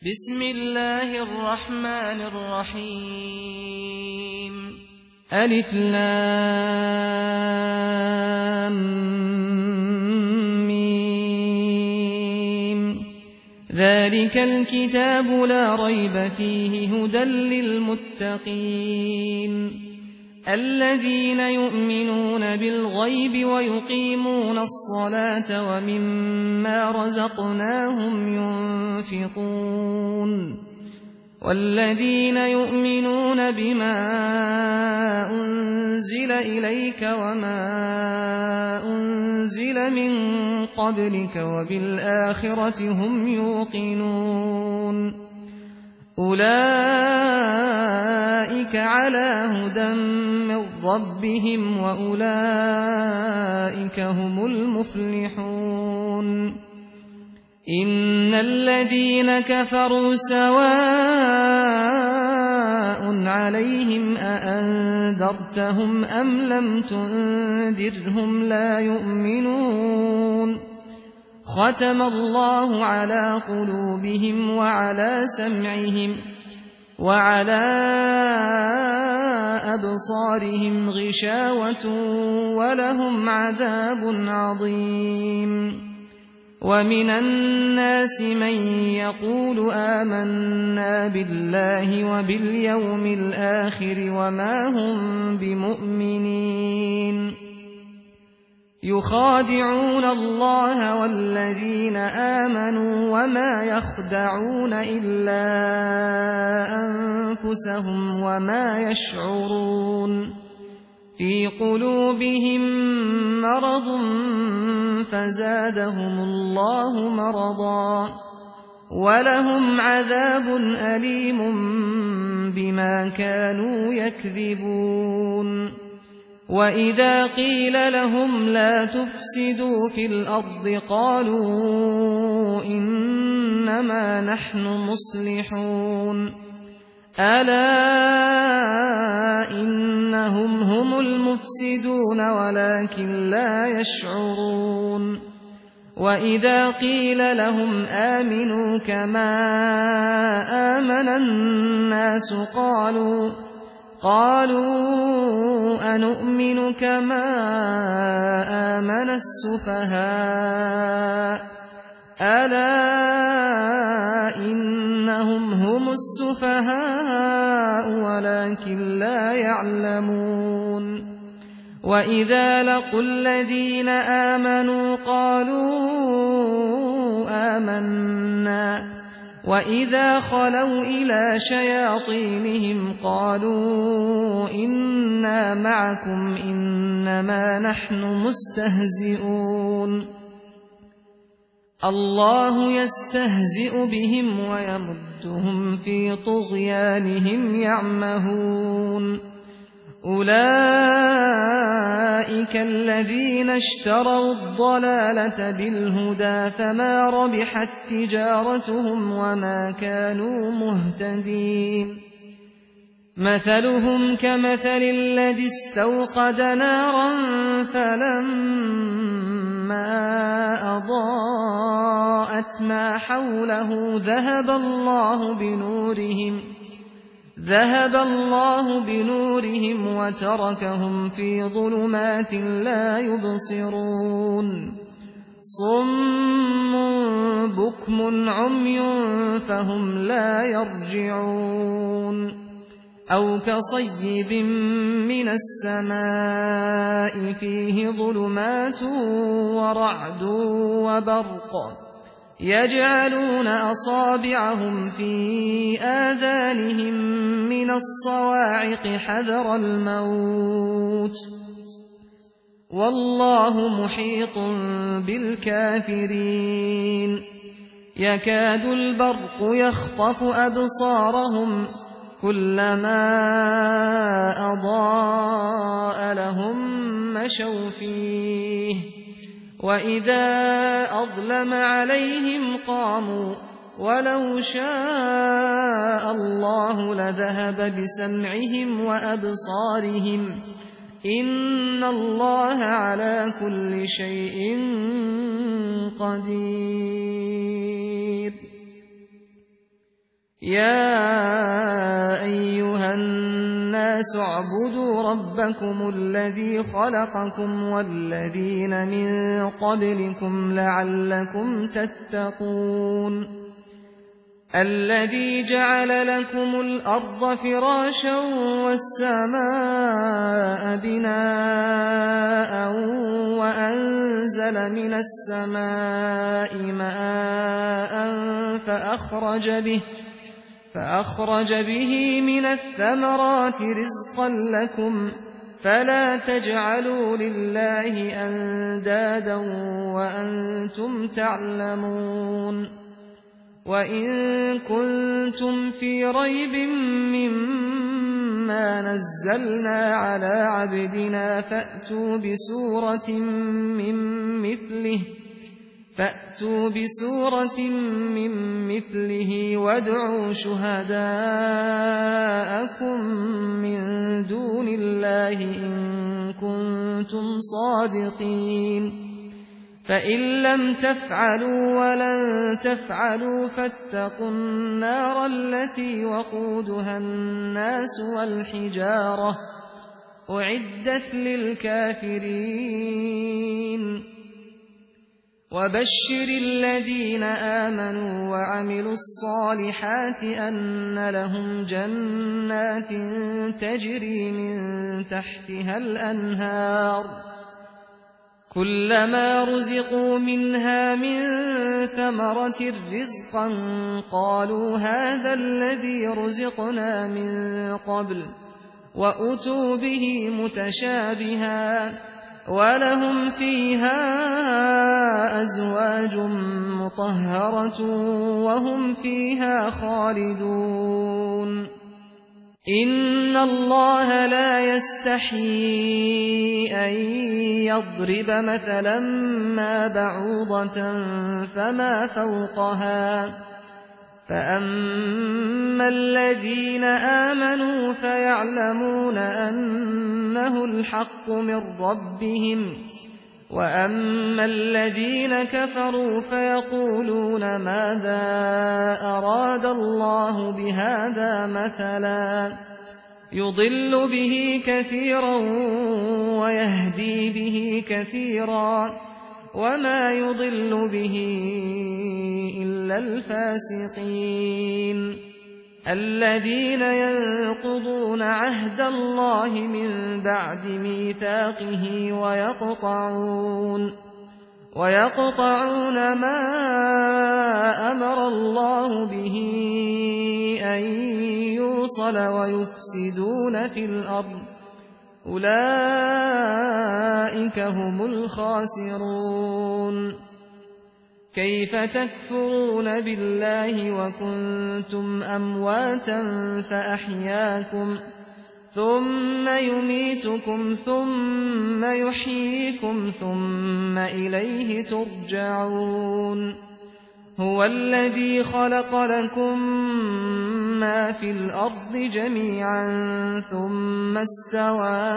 بسم الله الرحمن الرحيم ألف لام ميم ذلك الكتاب لا ريب فيه هدى للمتقين الذين يؤمنون بالغيب ويقيمون الصلاة ومما رزقناهم ينفقون والذين يؤمنون بما أنزل إليك وما أنزل من قبلك وبالآخرة هم يوقنون أولئك على هدى من ربهم وأولئك هم المفلحون إن الذين كفروا سواء عليهم أأنذرتهم أم لم تنذرهم لا يؤمنون ختم الله على قلوبهم وعلى سمعهم وعلى أبصارهم غشاوة ولهم عذاب عظيم ومن الناس من يقول آمنا بالله وباليوم الآخر وما هم بمؤمنين يخادعون الله والذين آمنوا وما يخدعون إلا أنفسهم وما يشعرون في قلوبهم مرض فزادهم الله مرضا ولهم عذاب أليم بما كانوا يكذبون وإذا قيل لهم لا تفسدوا في الأرض قالوا إنما نحن مصلحون ألا إنهم هم المفسدون ولكن لا يشعرون وإذا قيل لهم آمنوا كما آمن الناس قالوا أنؤمن كما آمن السفهاء ألا إنهم هم السفهاء ولكن لا يعلمون وإذا لقوا الذين آمنوا قالوا آمنا وإذا خلوا إلى شياطينهم قالوا إنا معكم إنما نحن مستهزئون الله يستهزئ بهم ويمدهم في طغيانهم يعمهون أولئك الذين اشتروا الضلالة بالهدى فما ربحت تجارتهم وما كانوا مهتدين مثلهم كمثل الذي استوقد نارا فلما أضاءت ما حوله ذهب الله بنورهم وتركهم في ظلمات لا يبصرون صم بكم عمي فهم لا يرجعون أو كصيب من السماء فيه ظلمات ورعد وبرق يجعلون أصابعهم في آذانهم من الصواعق حذر الموت والله محيط بالكافرين يكاد البرق يخطف أبصارهم كلما أضاء لهم مشوا فيه وإذا أظلم عليهم قاموا ولو شاء الله لذهب بسمعهم وأبصارهم إن الله على كل شيء قدير. يا أيها الناس اعبدوا ربكم الذي خلقكم والذين من قبلكم لعلكم تتقون الذي جعل لكم الأرض فراشا والسماء بناء وأنزل من السماء ماء فأخرج به من الثمرات رزقا لكم فلا تجعلوا لله أندادا وأنتم تعلمون وإن كنتم في ريب مما نزلنا على عبدنا فأتوا بسورة من مثله وادعوا شهداءكم من دون الله إن كنتم صادقين فإن لم تفعلوا ولن تفعلوا فاتقوا النار التي وقودها الناس والحجارة أعدت للكافرين وبشر الذين آمنوا وعملوا الصالحات أن لهم جنات تجري من تحتها الأنهار كلما رزقوا منها من ثمرة رزقا قالوا هذا الذي رزقنا من قبل وأتوا به متشابها ولهم فيها أزواج مطهرة وهم فيها خالدون إن الله لا يستحيي أن يضرب مثلا ما بعوضة فما فوقها فأما الذين آمنوا فيعلمون أنه الحق من ربهم وأما الذين كفروا فيقولون ماذا أراد الله بهذا مثلا يضل به كثيرا ويهدي به كثيرا وما يضل به إلا الفاسقين الذين ينقضون عهد الله من بعد ميثاقه ويقطعون ما أمر الله به أن يوصل ويفسدون في الأرض أولئك هم الخاسرون كيف تكفرون بالله وكنتم أمواتا فأحياكم ثم يميتكم ثم يحييكم ثم إليه ترجعون هو الذي خلق لكم ما في الأرض جميعا ثم استوى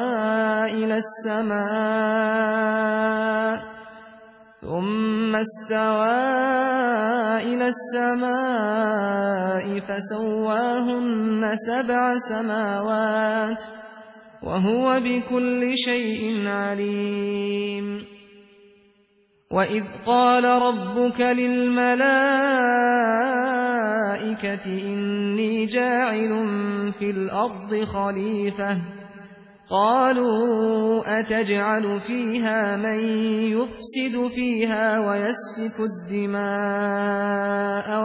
إلى السماء فسواهن 7 سماوات وهو بكل شيء عليم وإذ قال ربك للملائكة إني جاعل في الأرض خليفة قالوا أتجعل فيها من يفسد فيها ويسفك الدماء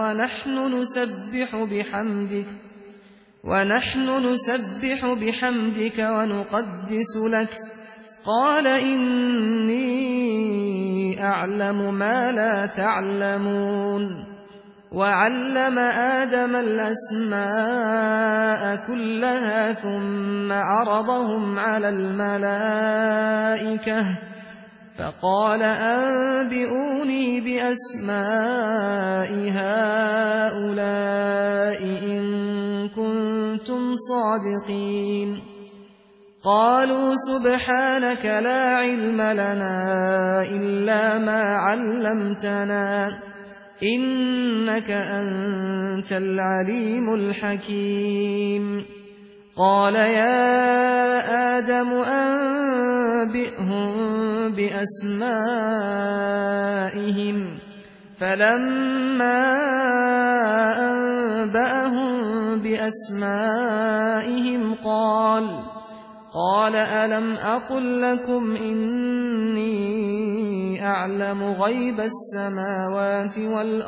ونحن نسبح بحمدك ونقدس لك قال إني أعلم ما لا تعلمون وعلم آدم الأسماء كلها ثم عرضهم على الملائكة فقال أنبئوني بأسماء هؤلاء إن كنتم صادقين قالوا سبحانك لا علم لنا إلا ما علمتنا إنك أنت العليم الحكيم. قال يا آدم أنبئهم بأسمائهم. فلما أنبأهم بأسمائهم قال ألم أقل لكم إني أعلم غيب السماوات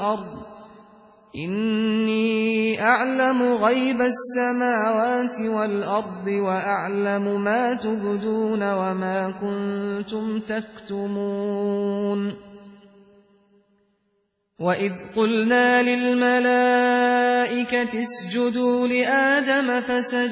والأرض وأعلم ما تبدون وما كنتم تكتمون. وإذ قلنا للملائكة اسجدوا لآدم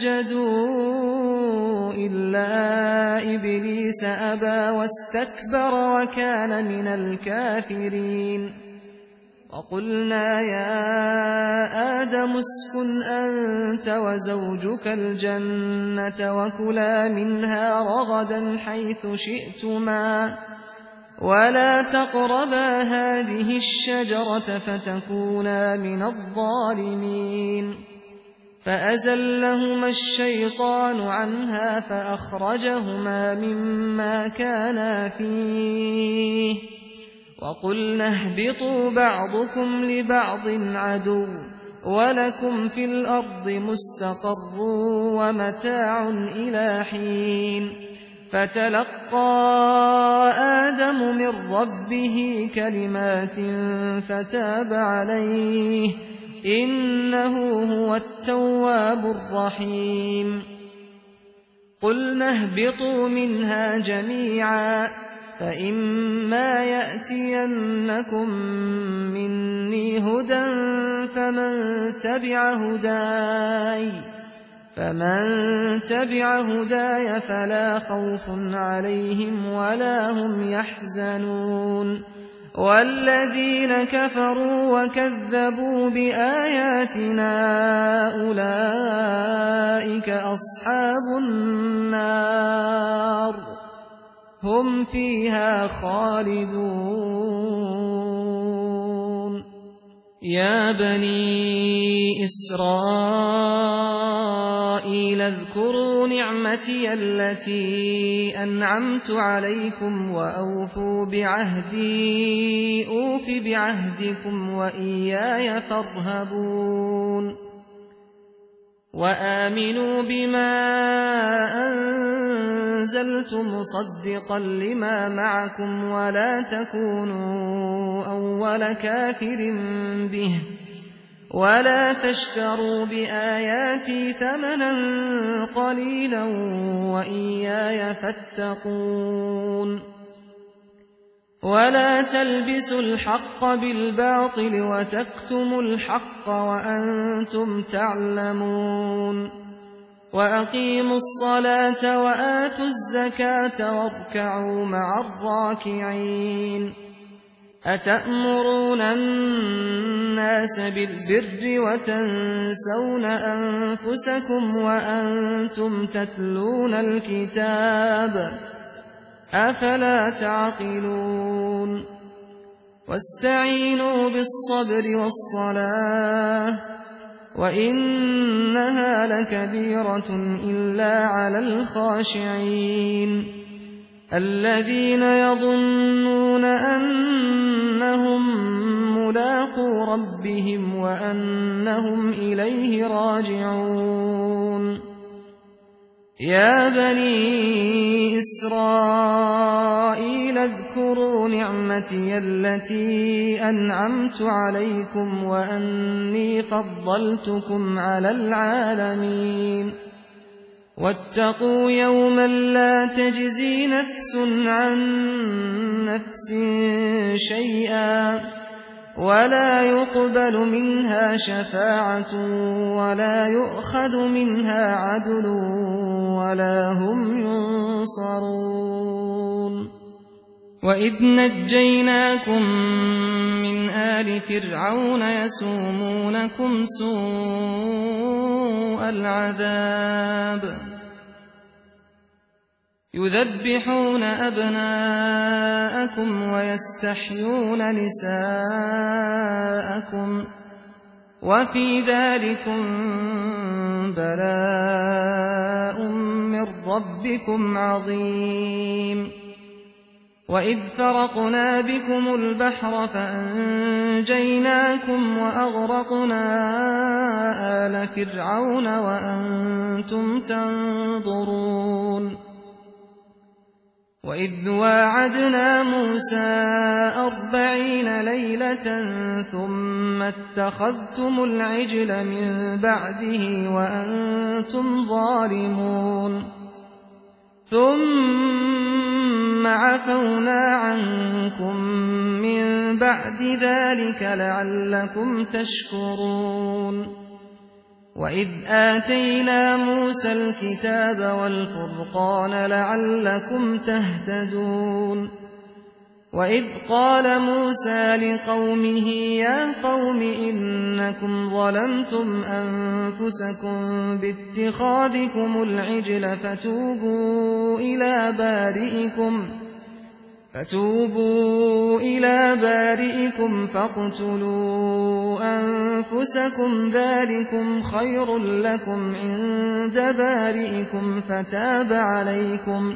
فسجدوا إلا إبليس أبى واستكبر وكان من الكافرين. وقلنا يا آدم اسكن أنت وزوجك الجنة وكلا منها رغدا حيث شئتما ولا تقربا هذه الشجرة فتكونا من الظالمين. فأزلهما الشيطان عنها فأخرجهما مما كانا فيه وقلنا اهبطوا بعضكم لبعض عدو ولكم في الأرض مستقر ومتاع إلى حين. فتلقى آدم من ربه كلمات فتاب عليه إنه هو التواب الرحيم. قلنا اهبطوا منها جميعا فإما يأتينكم مني هدى فمن تبع هداي فلا خوف عليهم ولا هم يحزنون. والذين كفروا وكذبوا بآياتنا أولئك أصحاب النار هم فيها خالدون. يا بني إسرائيل اذكروا نعمتي التي أنعمت عليكم وأوفوا بعهدي أوف بعهدكم وإياي فارهبون. وآمنوا بما أنزلت مصدقا لما معكم ولا تكونوا أول كافر به ولا تشتروا بآياتي ثمنا قليلا وإياي فاتقون. ولا تلبسوا الحق بالباطل وتكتموا الحق وأنتم تعلمون. وأقيموا الصلاة وآتوا الزكاة واركعوا مع الراكعين. أتأمرون الناس بالبر وتنسون أنفسكم وأنتم تتلون الكتاب أفلا تعقلون. واستعينوا بالصبر والصلاة وإنها لكبيرة إلا على الخاشعين الذين يظنون أنهم ملاقو ربهم وأنهم إليه راجعون. يا بني إسرائيل اذكروا نعمتي التي أنعمت عليكم وأني فضلتكم على العالمين. واتقوا يوما لا تجزي نفس عن نفس شيئا ولا يقبل منها شفاعة ولا يؤخذ منها عدل ولا هم ينصرون. وإذ نجيناكم من آل فرعون يسومونكم سوء العذاب يذبحون أبناءكم ويستحيون نساءكم وفي ذلكم بلاء من ربكم عظيم وإذ فرقنا بكم البحر فأنجيناكم وأغرقنا آل فرعون وأنتم تنظرون وإذ واعدنا موسى 40 ليلة ثم اتخذتم العجل من بعده وأنتم ظالمون ثم عفونا عنكم من بعد ذلك لعلكم تشكرون وإذ آتينا موسى الكتاب والفرقان لعلكم تهتدون وإذ قال موسى لقومه يا قوم إنكم ظلمتم أنفسكم باتخاذكم العجل فتوبوا إلى بارئكم فاقتلوا أنفسكم ذلكم خير لكم عند بارئكم فتاب عليكم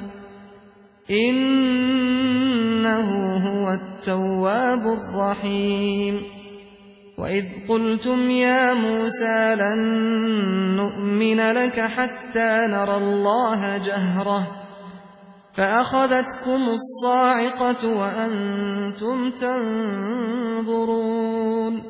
إنه هو التواب الرحيم وإذ قلتم يا موسى لن نؤمن لك حتى نرى الله جهرة فأخذتكم الصاعقة وأنتم تنظرون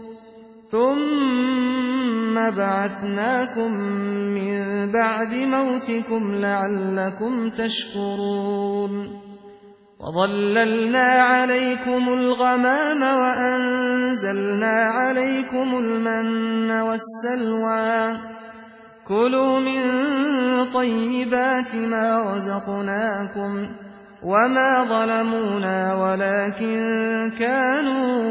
ثم بعثناكم من بعد موتكم لعلكم تشكرون وظللنا عليكم الغمام وأنزلنا عليكم المن والسلوى كلوا من طيبات ما رزقناكم وما ظلمونا ولكن كانوا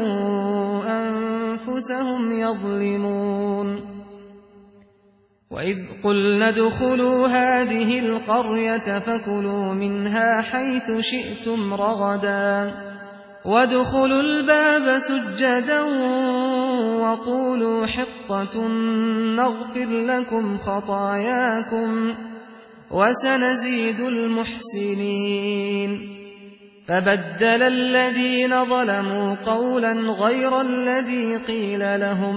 أنفسهم يظلمون وإذ قلنا ادخلوا هذه القرية فكلوا منها حيث شئتم رغدا وادخلوا الباب سجدا وقولوا حطة نغفر لكم خطاياكم وسنزيد المحسنين فبدل الذين ظلموا قولا غير الذي قيل لهم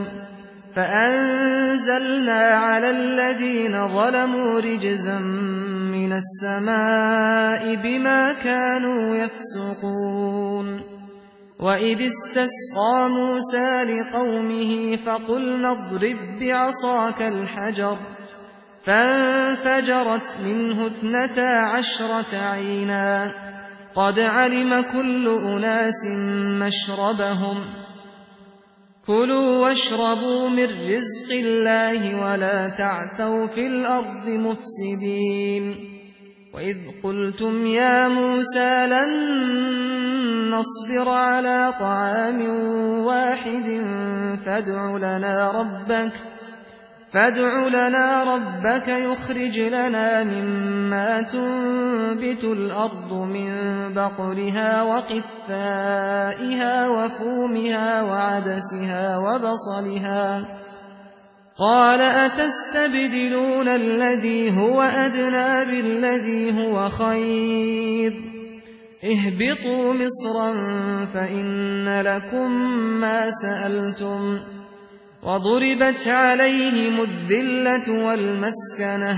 فأنزلنا على الذين ظلموا رجزا من السماء بما كانوا يفسقون وإذ استسقى موسى لقومه فقلنا اضرب بعصاك الحجر فانفجرت منه 12 عينا قد علم كل أناس مشربهم كلوا واشربوا من رزق الله ولا تعثوا في الأرض مفسدين وإذ قلتم يا موسى لن نصبر على طعام واحد فادع لنا ربك يخرج لنا مما تنبت الأرض من بقلها وقثائها وفومها وعدسها وبصلها قال أتستبدلون الذي هو أدنى بالذي هو خير اهبطوا مصرا فإن لكم ما سألتم وضربت عليهم الذلة والمسكنة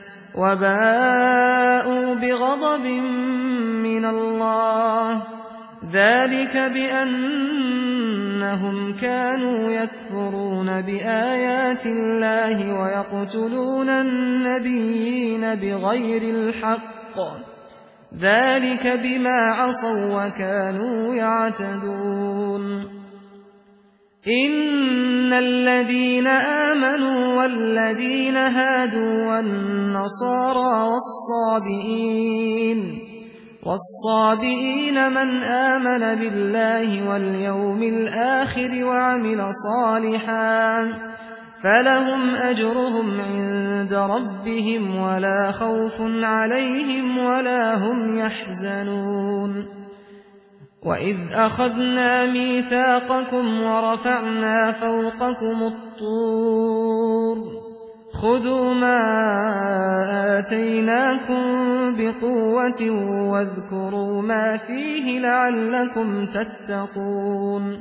وباءوا بغضب من الله ذلك بأنهم كانوا يكفرون بآيات الله ويقتلون النبيين بغير الحق ذلك بما عصوا وكانوا يعتدون إن الذين آمنوا والذين هادوا والنصارى والصابئين من آمن بالله واليوم الآخر وعمل صالحا فلهم أجرهم عند ربهم ولا خوف عليهم ولا هم يحزنون وإذ أخذنا ميثاقكم ورفعنا فوقكم الطور خذوا ما آتيناكم بقوة واذكروا ما فيه لعلكم تتقون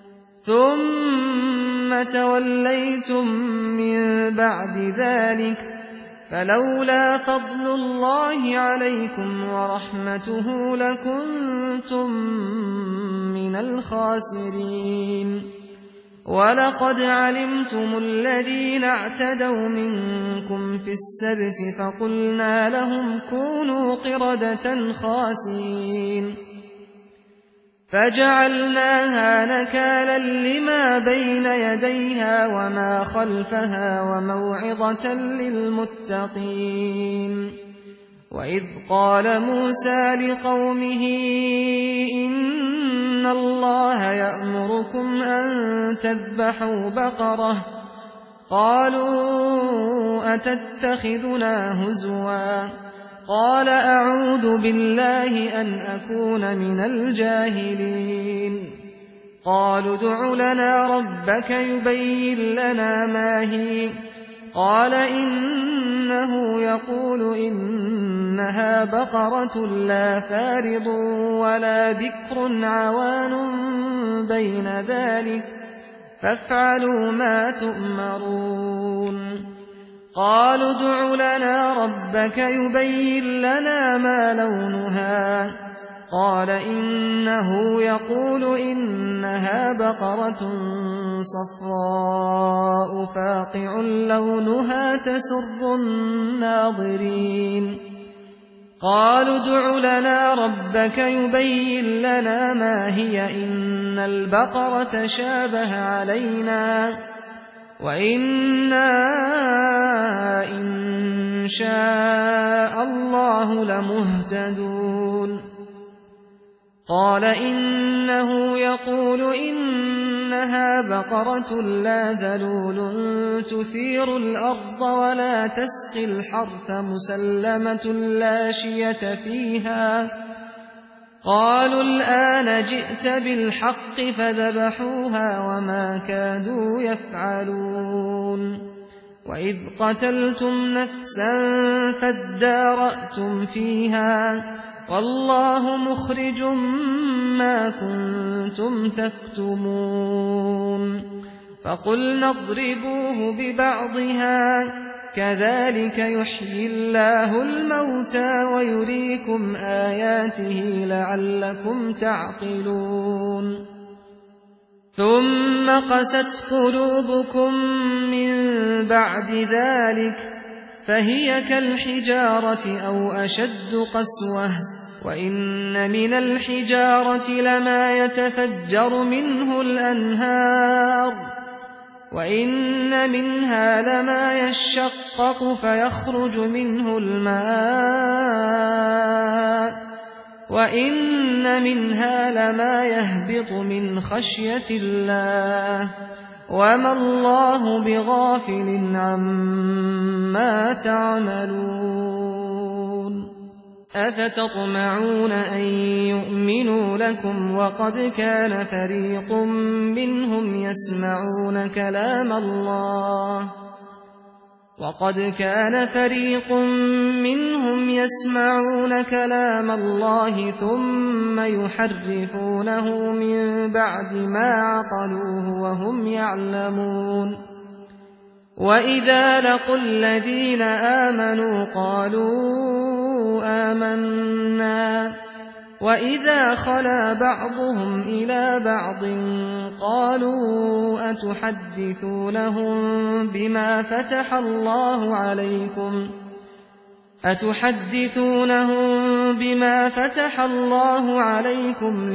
ثم توليتم من بعد ذلك فلولا فضل الله عليكم ورحمته لكنتم من الخاسرين ولقد علمتم الذين اعتدوا منكم في السبت فقلنا لهم كونوا قردة خاسئين فجعلناها نكالا لما بين يديها وما خلفها وموعظة للمتقين وإذ قال موسى لقومه إن الله يأمركم أن تذبحوا بقرة قالوا أتتخذنا هزوا قال أعوذ بالله أن أكون من الجاهلين قالوا ادع لنا ربك يبين لنا ما هي قال إنه يقول إنها بقرة لا فارض ولا بكر عوان بين ذلك فافعلوا ما تؤمرون قالوا ادع لنا ربك يبين لنا ما لونها قال إنه يقول إنها بقرة صفراء فاقع لونها تسر الناظرين قالوا ادع لنا ربك يبين لنا ما هي إن البقرة شابه علينا وإنا إن شاء الله لمهتدون قال إنه يقول إنها بقرة لا ذلول تثير الأرض ولا تسقي الحرث مسلمة لا شية فيها قالوا الآن جئت بالحق فذبحوها وما كادوا يفعلون وإذ قتلتم نفسا فادارأتم فيها والله مخرج ما كنتم تكتمون فقلنا اضربوه ببعضها كذلك يحيي الله الموتى ويريكم آياته لعلكم تعقلون ثم قست قلوبكم من بعد ذلك فهي كالحجارة أو أشد قسوة وإن من الحجارة لما يتفجر منه الأنهار وإن منها لما يشقق فيخرج منه الماء وإن منها لما يهبط من خشية الله وما الله بغافل عما تعملون أفتطمعون أن يؤمنوا لكم وقد كان فريق منهم يسمعون كلام الله ثم يحرفونه من بعد ما عقلوه وهم يعلمون وإذا لقوا الذين آمنوا قالوا آمنا وإذا خلا بعضهم إلى بعض قالوا أتحدثونهم بما فتح الله عليكم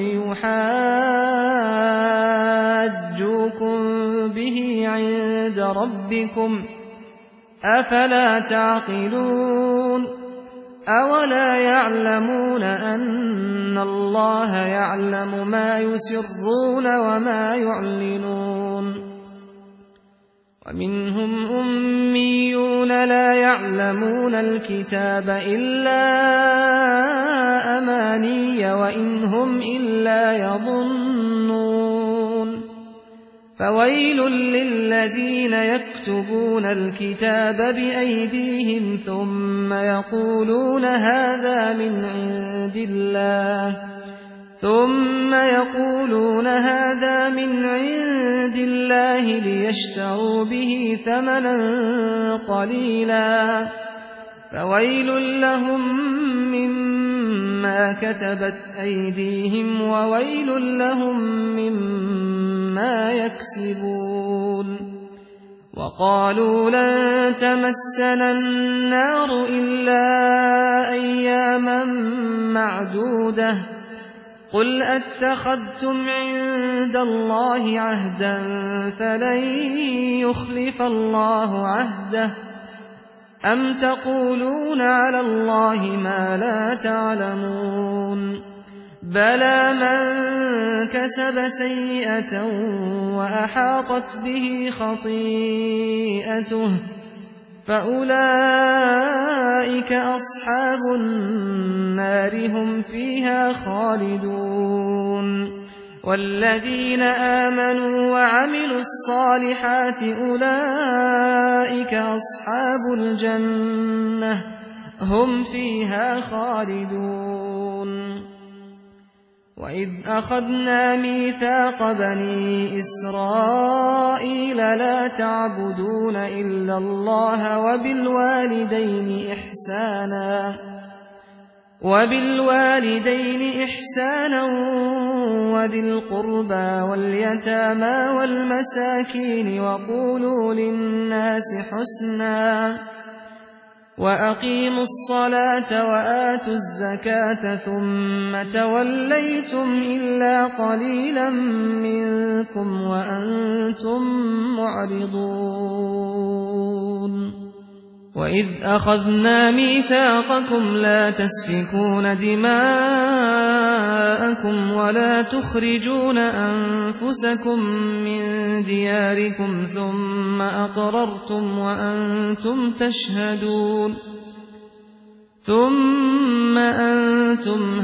ليحاجوكم به عند ربكم أفلا تعقلون أولا يعلمون أن الله يعلم ما يسرون وما يعلنون ومنهم أميون لا يعلمون الكتاب إلا أماني وإن هم إلا يظنون فويل للذين يكتبون الكتاب بأيديهم ثم يقولون هذا من عند الله ليشتروا به ثمنا قليلا فويل لهم مما كتبت أيديهم وويل لهم مما يكسبون وقالوا لن تمسنا النار إلا أياما معدودة قل أتخذتم عند الله عهدا فلن يخلف الله عهده أم تقولون على الله ما لا تعلمون بلى من كسب سيئة وأحاطت به خطيئته فأولئك أصحاب النار هم فيها خالدون والذين آمنوا وعملوا الصالحات أولئك أصحاب الجنة هم فيها خالدون وإذ أخذنا ميثاق بني إسرائيل لا تعبدون إلا الله وبالوالدين إحسانا وذي القربى واليتامى والمساكين وقولوا للناس حسنا وأقيموا الصلاة وآتوا الزكاة ثم توليتم إلا قليلا منكم وأنتم معرضون وإذ أخذنا ميثاقكم لا تسفكون دماءكم ولا تخرجون أنفسكم من دياركم ثم أقررتم وأنتم تشهدون ثم أنتم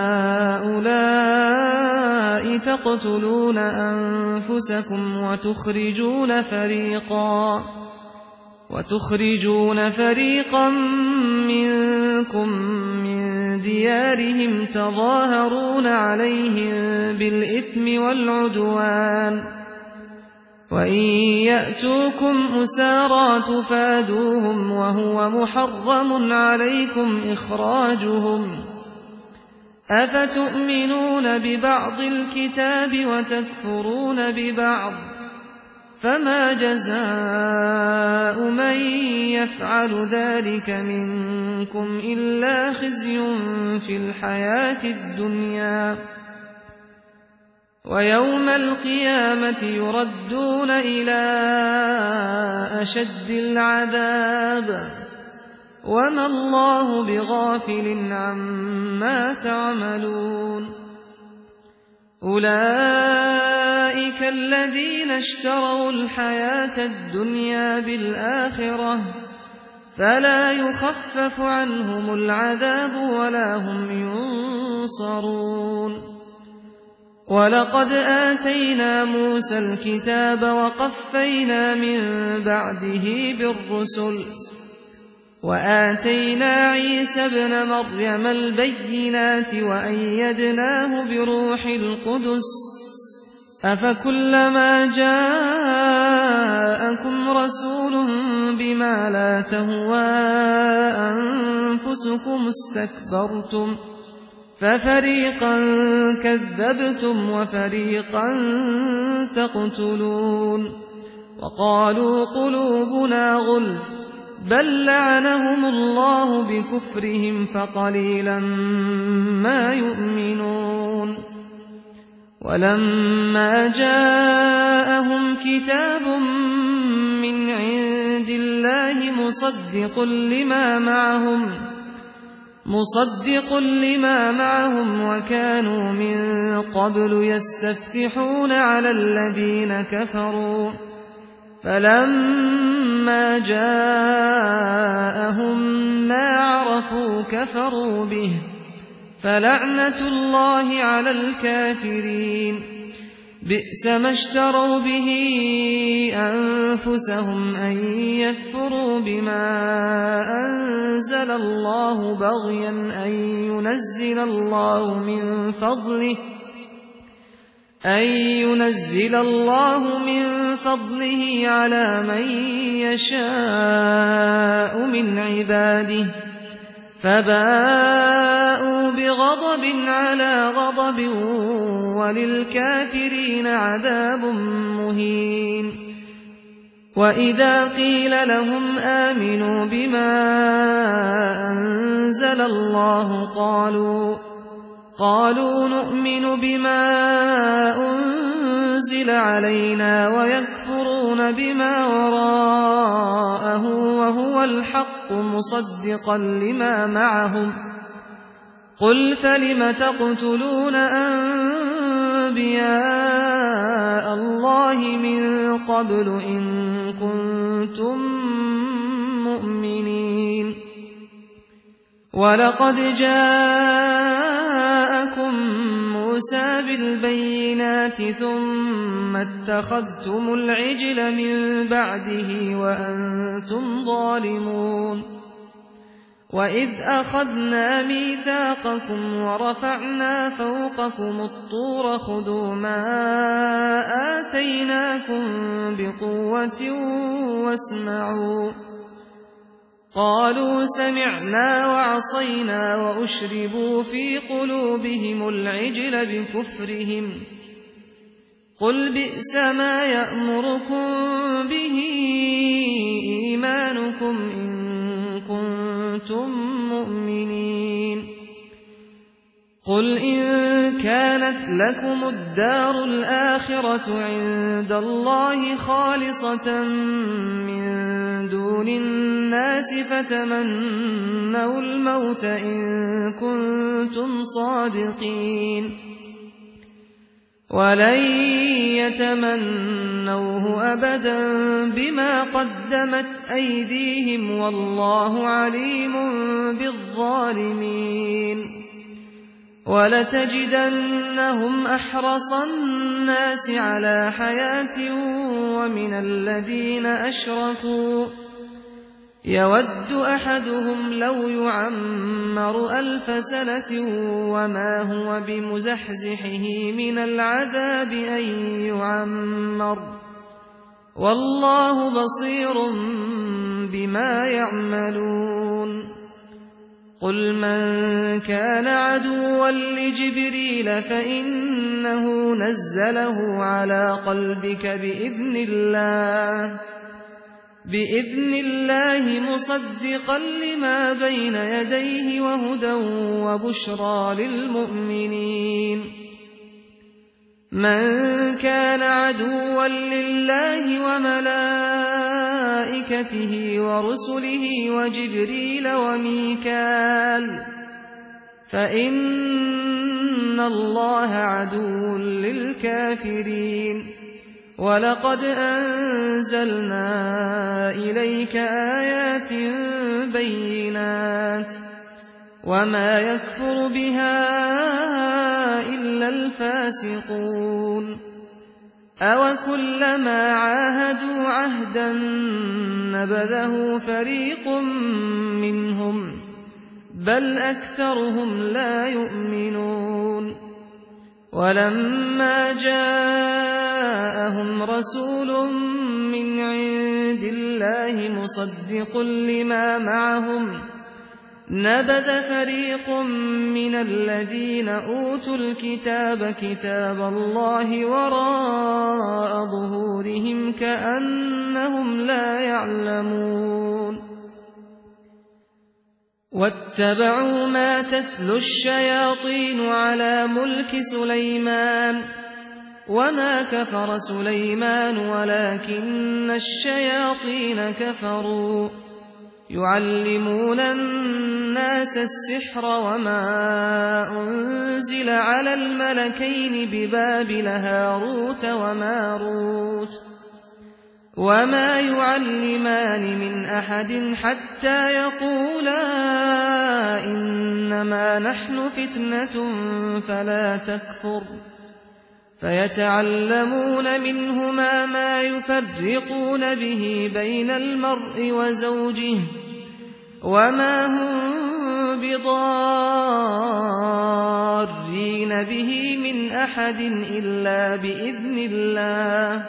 هؤلاء تقتلون أنفسكم وتخرجون فريقا منكم من ديارهم تظاهرون عليهم بالإثم والعدوان وإن يأتوكم أسارى تفادوهم وهو محرم عليكم إخراجهم أفتؤمنون ببعض الكتاب وتكفرون ببعض فما جزاء من يفعل ذلك منكم إلا خزي في الحياة الدنيا ويوم القيامة يردون إلى أشد العذاب وما الله بغافل عما تعملون أولئك الذين اشتروا الحياة الدنيا بالآخرة فلا يخفف عنهم العذاب ولا هم ينصرون ولقد آتينا موسى الكتاب وقفينا من بعده بالرسل وآتينا عيسى ابن مريم البينات وأيدناه بروح القدس أفكلما جاءكم رسول بما لا تهوى أنفسكم استكبرتم ففريقا كذبتم وفريقا تقتلون وقالوا قلوبنا غلف بل لعنهم الله بكفرهم فقليلا ما يؤمنون ولما جاءهم كتاب من عند الله مصدق لما معهم وكانوا من قبل يستفتحون على الذين كفروا فلما جاءهم ما عرفوا كفروا به فلعنة الله على الكافرين بئس ما اشتروا به أنفسهم أن يكفروا بما أنزل الله بغيا أن ينزل الله من فضله على من يشاء من عباده فباءوا بغضب على غضب وللكافرين عذاب مهين وإذا قيل لهم آمنوا بما أنزل الله قالوا نؤمن بما أنزل علينا ويكفرون بما وراءه وهو الحق مصدقا لما معهم قل فلم تقتلون أنبياء الله من قبل إن كنتم مؤمنين ولقد جاءكم موسى بالبينات ثم اتخذتم العجل من بعده وأنتم ظالمون وإذ أخذنا ميثاقكم ورفعنا فوقكم الطور خذوا ما آتيناكم بقوة واسمعوا قالوا سمعنا وعصينا وأشربوا في قلوبهم العجل بكفرهم قل بئس ما يأمركم به إيمانكم إن كنتم مؤمنين قل إن كانت لكم الدار الآخرة عند الله خالصة من دون الناس فتمنوا الموت إن كنتم صادقين ولن يتمنوه أبدا بما قدمت أيديهم والله عليم بالظالمين ولتجدنهم أحرص الناس على حياة ومن الذين أشركوا يود أحدهم لو يعمر 1000 سنة وما هو بمزحزحه من العذاب أن يعمر والله بصير بما يعملون قل من كان عدوا لجبريل فإنه نزله على قلبك بإذن الله مصدقا لما بين يديه وهدى وبشرى للمؤمنين من كان عدوا لله وملائكته ورسله وجبريل وميكال فإن الله عدو للكافرين ولقد أنزلنا إليك آيات بينات وما يكفر بها إلا الفاسقون أوكلما عاهدوا عهدا نبذه فريق منهم بل أكثرهم لا يؤمنون ولما جاءهم رسول من عند الله مصدق لما معهم نبذ فريق من الذين أوتوا الكتاب كتاب الله وراء ظهورهم كأنهم لا يعلمون واتبعوا ما تتلو الشياطين على ملك سليمان وما كفر سليمان ولكن الشياطين كفروا يعلمون الناس السحر وما أنزل على الملكين ببابل هاروت وماروت وما يعلمان من أحد حتى يقولا إنما نحن فتنة فلا تكفر فيتعلمون منهما ما يفرقون به بين المرء وزوجه وما هم بضارين به من أحد إلا بإذن الله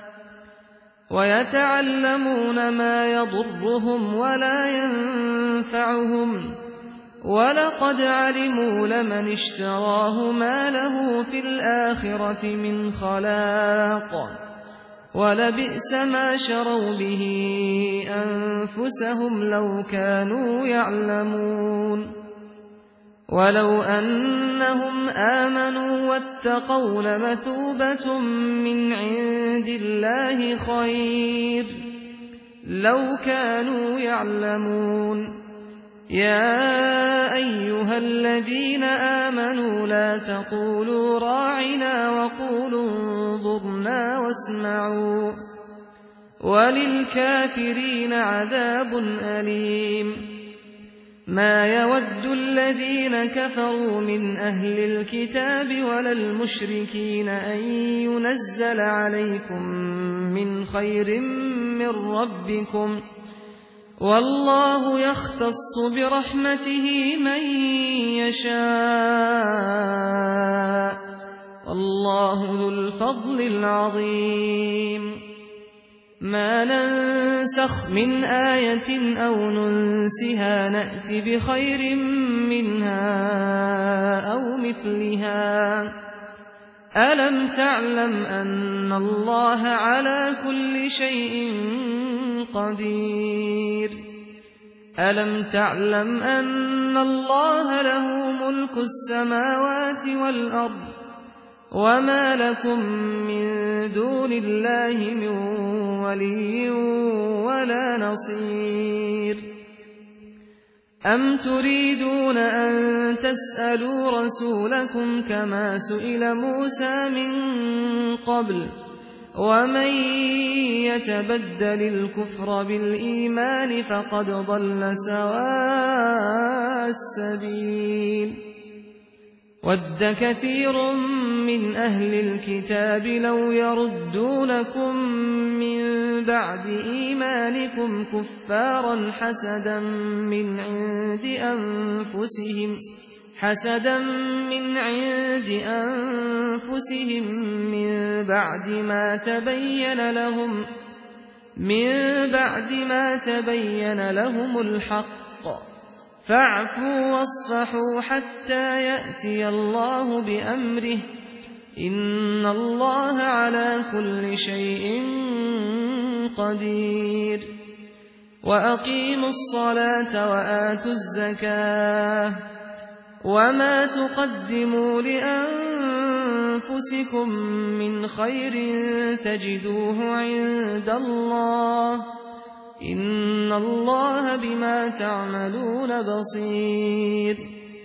ويتعلمون ما يضرهم ولا ينفعهم ولقد علموا لمن اشتراه ما له في الآخرة من خلاق ولبئس ما شروا به أنفسهم لو كانوا يعلمون ولو أنهم آمنوا واتقوا لمثوبة من عند الله خير لو كانوا يعلمون يا أيها الذين آمنوا لا تقولوا راعنا وقولوا انظرنا واسمعوا وللكافرين عذاب أليم ما يود الذين كفروا من أهل الكتاب ولا المشركين أن ينزل عليكم من خير من ربكم والله يختص برحمته من يشاء والله ذو الفضل العظيم ما ننسخ من آية أو ننسها نأت بخير منها أو مثلها ألم تعلم أن الله على كل شيء قدير ألم تعلم أن الله له ملك السماوات والأرض وما لكم من دون الله من ولي ولا نصير أم تريدون أن تسألوا رسولكم كما سئل موسى من قبل ومن يتبدل الكفر بالإيمان فقد ضل سواء السبيل ود كثير من أهل الكتاب لو يردونكم من بعد إيمانكم كفارا حسدا من عند أنفسهم من بعد ما تبين لهم الحق فاعفوا واصفحوا حتى يأتي الله بأمره إن الله على كل شيء قدير وأقيموا الصلاة وآتوا الزكاة وما تقدموا لأنفسكم من خير تجدوه عند الله إن الله بما تعملون بصير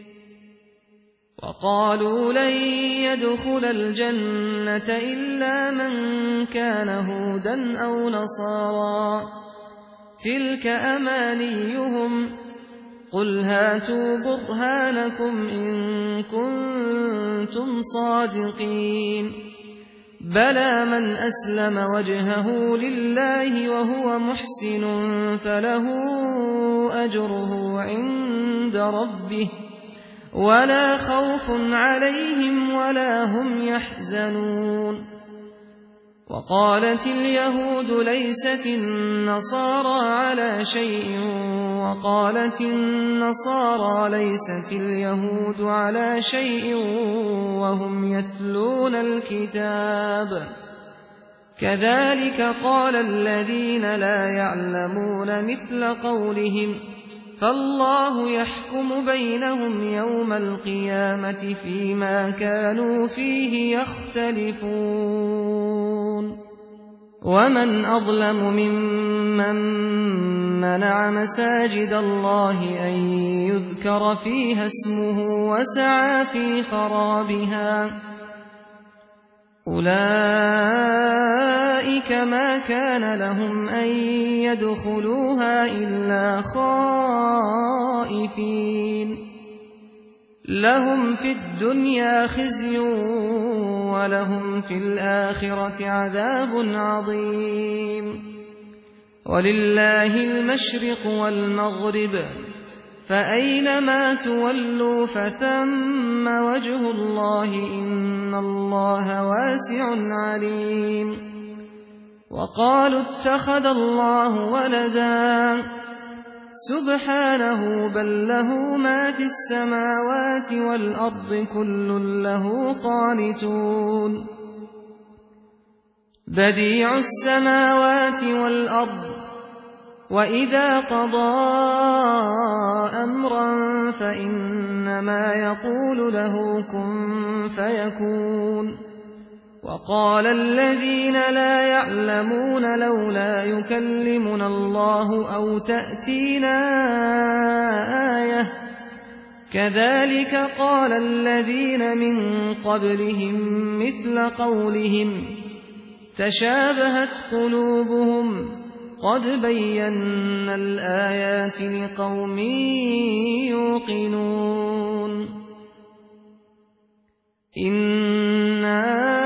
وقالوا لن يدخل الجنة إلا من كان هودا أو نصارى تلك أمانيهم قل هاتوا برهانكم إن كنتم صادقين بلى من أسلم وجهه لله وهو محسن فله أجره عند ربه ولا خوف عليهم ولا هم يحزنون وقالت اليهود ليست النصارى على شيء وقالت النصارى ليست اليهود على شيء وهم يتلون الكتاب كذلك قال الذين لا يعلمون مثل قولهم فالله يحكم بينهم يوم القيامة فيما كانوا فيه يختلفون ومن أظلم ممن منع مساجد الله أن يذكر فيها اسمه وسعى في خرابها أولئك ما كان لهم أن يدخلوها إلا خائفين لهم في الدنيا خزي ولهم في الآخرة عذاب عظيم ولله المشرق والمغرب فأينما تولوا فثم وجه الله إن الله واسع عليم وقالوا اتخذ الله ولدا سبحانه بل له ما في السماوات والأرض كل له قانتون بديع السماوات والأرض وإذا قضى أمرا فإنما يقول له كن فيكون وقال الذين لا يعلمون لولا يكلمنا الله أو تأتينا آية كذلك قال الذين من قبلهم مثل قولهم تشابهت قلوبهم قد بينا الآيات لقوم يوقنون إنا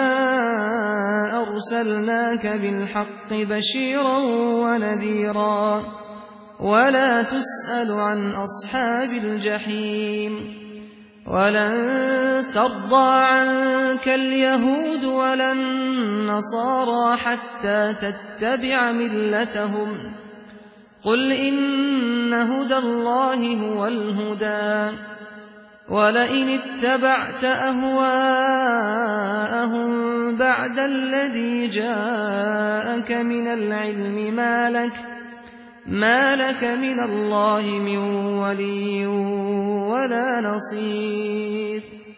أرسلناك بالحق بشيرا ونذيرا ولا تسأل عن أصحاب الجحيم ولن ترضى عنك اليهود ولا النصارى حتى تتبع ملتهم قل إن هدى الله هو الهدى ولئن اتبعت أهواءهم بعد الذي جاءك من العلم ما لك من الله من ولي ولا نصير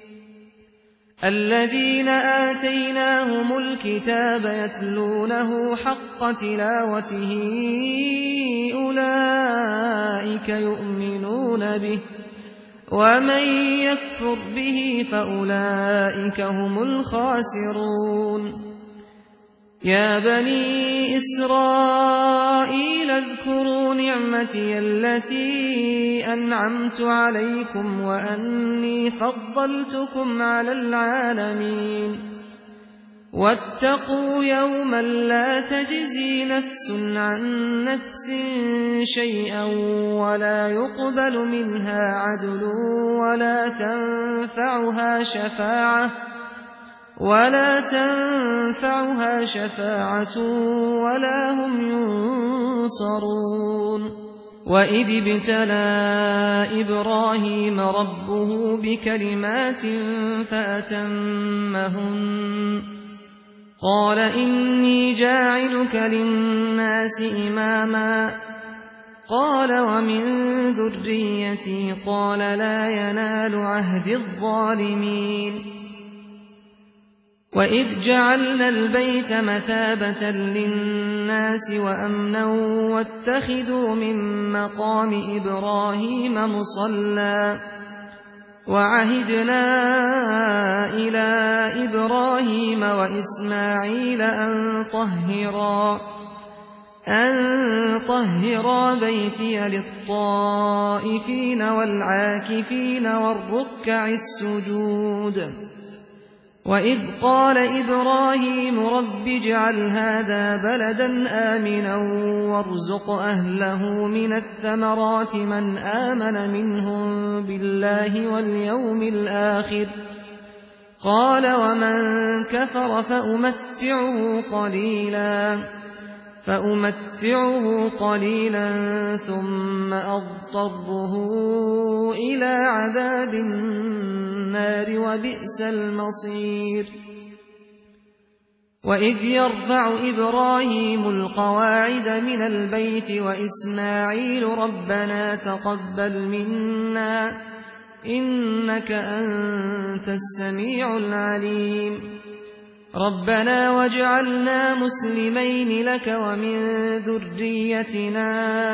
الذين آتيناهم الكتاب يتلونه حق تلاوته أولئك يؤمنون به ومن يكفر به فأولئك هم الخاسرون يا بني إسرائيل اذكروا نعمتي التي أنعمت عليكم وأني فضلتكم على العالمين واتقوا يوما لا تجزي نفس عن نفس شيئا ولا يقبل منها عدل ولا تنفعها شفاعة ولا هم ينصرون وإذ ابتلى إبراهيم ربه بكلمات فأتمهن قال إني جاعلك للناس إماما قال ومن ذريتي قال لا ينال عهد الظالمين وإذ جعلنا البيت مثابة للناس وأمنا واتخذوا من مقام إبراهيم مصلى وعهدنا إلى إبراهيم وإسماعيل أن طهرا بيتي للطائفين والعاكفين والركع السجود وإذ قال إبراهيم رب اجعل هذا بلدا آمنا وارزق أهله من الثمرات من آمن منهم بالله واليوم الآخر قال ومن كفر فأمتعه قليلا ثم أضطره إلى عذاب النار وبئس المصير وإذ يرفع إبراهيم القواعد من البيت وإسماعيل ربنا تقبل منا إنك أنت السميع العليم ربنا واجعلنا مسلمين لك ومن ذريتنا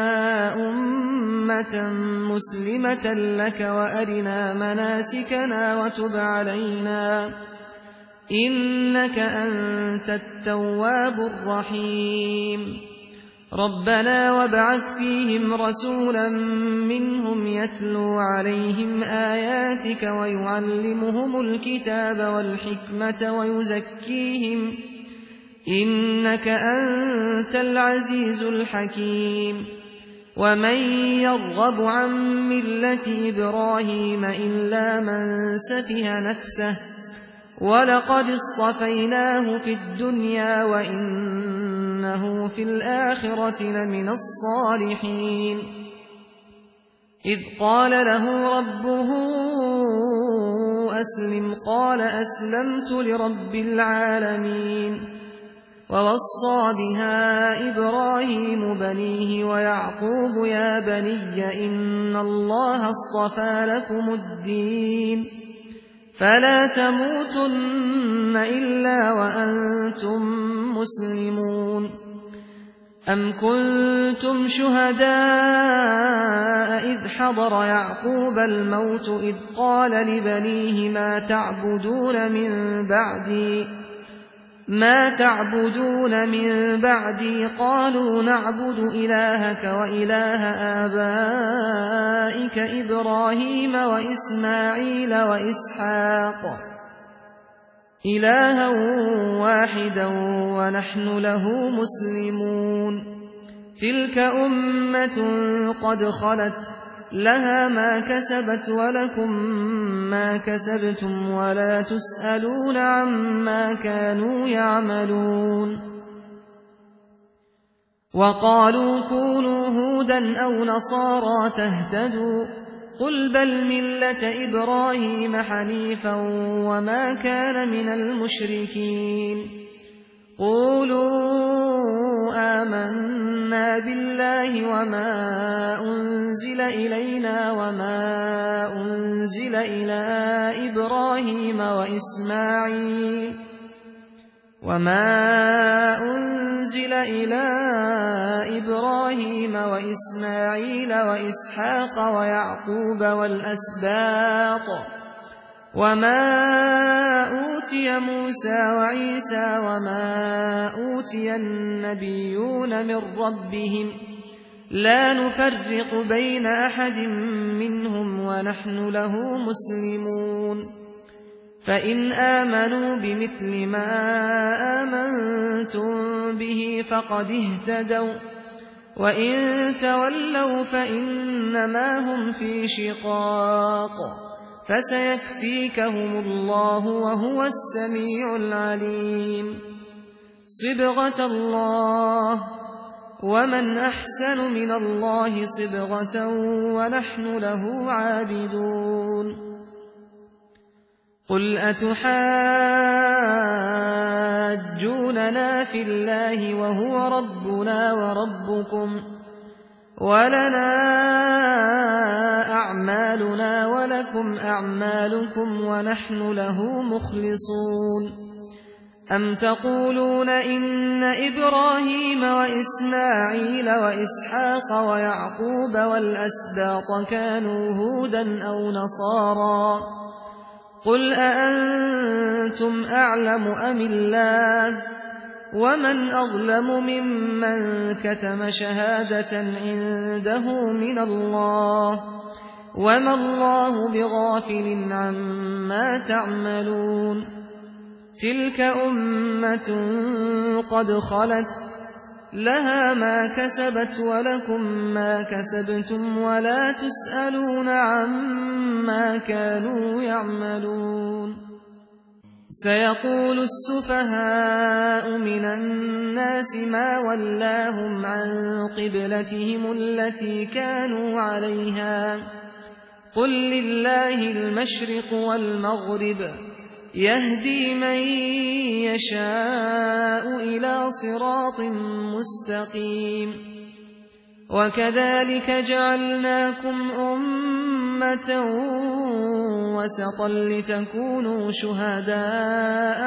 أمة مسلمة لك وأرنا مناسكنا وتب علينا إنك أنت التواب الرحيم ربنا وابعث فيهم رسولا منهم يتلو عليهم آياتك ويعلمهم الكتاب والحكمة ويزكيهم إنك أنت العزيز الحكيم ومن يرغب عن ملة إبراهيم إلا من سفه نفسه ولقد اصطفيناه في الدنيا وإنه في الآخرة لمن الصالحين إذ قال له ربه أسلم قال أسلمت لرب العالمين ووصى بها إبراهيم بنيه ويعقوب يا بني إن الله اصطفى لكم الدين فلا تموتن إلا وأنتم مسلمون أم كنتم شهداء إذ حضر يعقوب الموت إذ قال لبنيه ما تعبدون من بعدي قالوا نعبد إلهك وإله آبائك إبراهيم وإسماعيل وإسحاق إلها واحدا ونحن له مسلمون تلك أمة قد خلت لها ما كسبت ولكم ما كسبتم ولا تسألون عما كانوا يعملون وقالوا كونوا هودا أو نصارى تهتدوا قل بل ملة إبراهيم حنيفا وما كان من المشركين قولوا آمنا بالله وما أنزل إلينا وما أنزل إلى إبراهيم وإسماعيل وإسحاق ويعقوب والأسباط وما أوتي موسى وعيسى وما أوتي النبيون من ربهم لا نفرق بين أحد منهم ونحن له مسلمون فإن آمنوا بمثل ما آمنتم به فقد اهتدوا وإن تولوا فإنما هم في شقاق فسيكفيكهم الله وهو السميع العليم صبغة الله ومن أحسن من الله صبغة ونحن له عابدون قل أتحاجوننا في الله وهو ربنا وربكم ولنا أعمالنا ولكم أعمالكم ونحن له مخلصون أم تقولون إن إبراهيم وإسماعيل وإسحاق ويعقوب والأسباط كانوا هودا أو نصارى قل أأنتم أعلم أم الله ومن أظلم ممن كتم شهادة عنده من الله وما الله بغافل عما تعملون تلك أمة قد خلت لها ما كسبت ولكم ما كسبتم ولا تسألون عما كانوا يعملون سيقول السفهاء من الناس ما ولاهم عن قبلتهم التي كانوا عليها قل لله المشرق والمغرب يهدي من يشاء إلى صراط مستقيم وكذلك جعلناكم أمة وسطا لتكونوا شهداء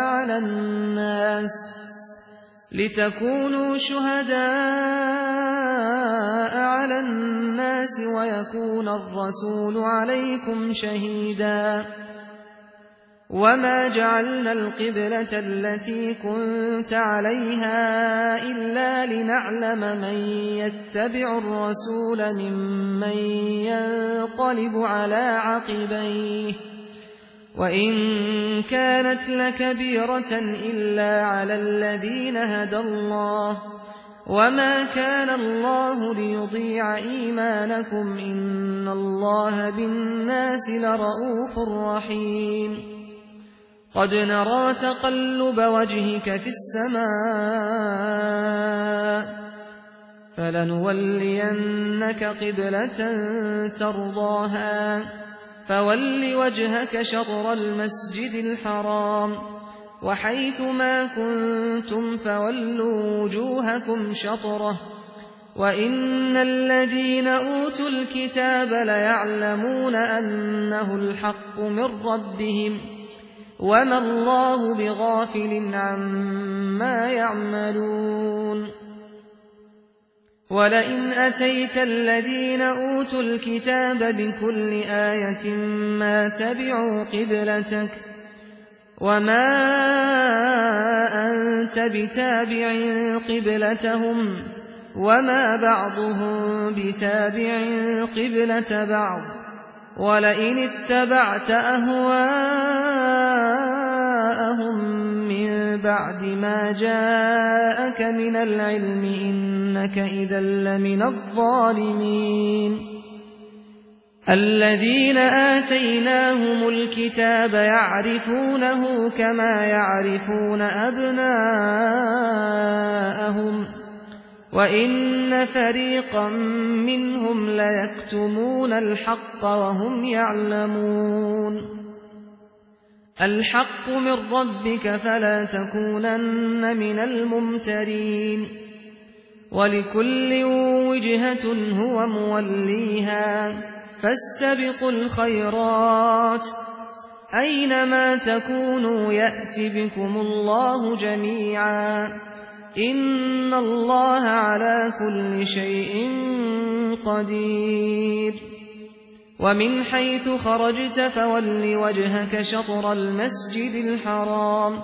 على الناس ويكون الرسول عليكم شهيدا وما جعلنا القبلة التي كنت عليها إلا لنعلم من يتبع الرسول ممن ينقلب على عقبيه وإن كانت لكبيرة إلا على الذين هدى الله وما كان الله ليضيع إيمانكم إن الله بالناس لرءوف رحيم قد نرى تقلب وجهك في السماء فلنولينك قبلة ترضاها فول وجهك شطر المسجد الحرام وحيث ما كنتم فولوا وجوهكم شطره وإن الذين أوتوا الكتاب ليعلمون أنه الحق من ربهم وما الله بغافل عما يعملون ولئن أتيت الذين أوتوا الكتاب بكل آية ما تبعوا قبلتك وما أنت بتابع قبلتهم وما بعضهم بتابع قبلة بعض ولئن اتبعت أهواءهم من بعد ما جاءك من العلم إنك إذا لمن الظالمين الذين آتيناهم الكتاب يعرفونه كما يعرفون أبناءهم وإن فريقا منهم ليكتمون الحق وهم يعلمون الحق من ربك فلا تكونن من الممترين ولكل وجهة هو موليها فاستبقوا الخيرات أينما تكونوا يأت بكم الله جميعا إن الله على كل شيء قدير ومن حيث خرجت فول وجهك شطر المسجد الحرام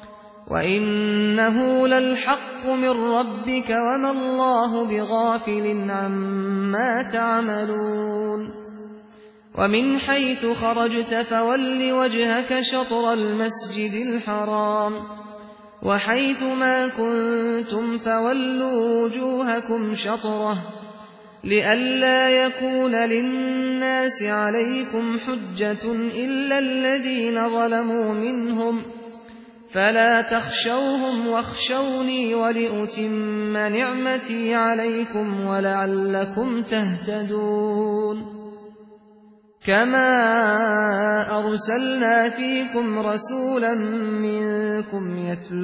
وإنه للحق من ربك وما الله بغافل عما تعملون ومن حيث خرجت فول وجهك شطر المسجد الحرام وحيث ما كنتم فولوا وجوهكم شطره لئلا يكون للناس عليكم حجة إلا الذين ظلموا منهم فلا تخشوهم واخشوني ولأتم نعمتي عليكم ولعلكم تهتدون كما أرسلنا فيكم رسولا منكم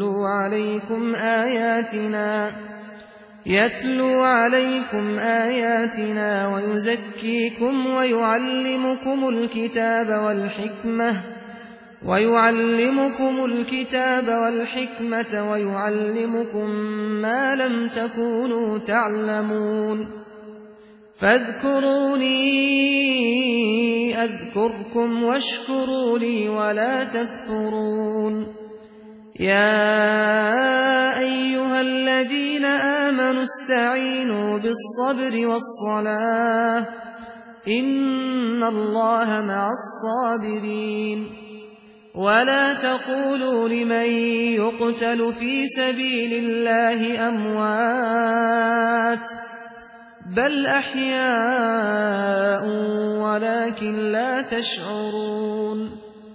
يتلو عليكم آياتنا ويزكيكم ويعلمكم الكتاب والحكمة ويعلمكم ما لم تكونوا تعلمون فاذكروني أذكركم واشكروا لي ولا تكفرون يا أيها الذين آمنوا استعينوا بالصبر والصلاة إن الله مع الصابرين ولا تقولوا لمن يقتل في سبيل الله أموات بل أحياء ولكن لا تشعرون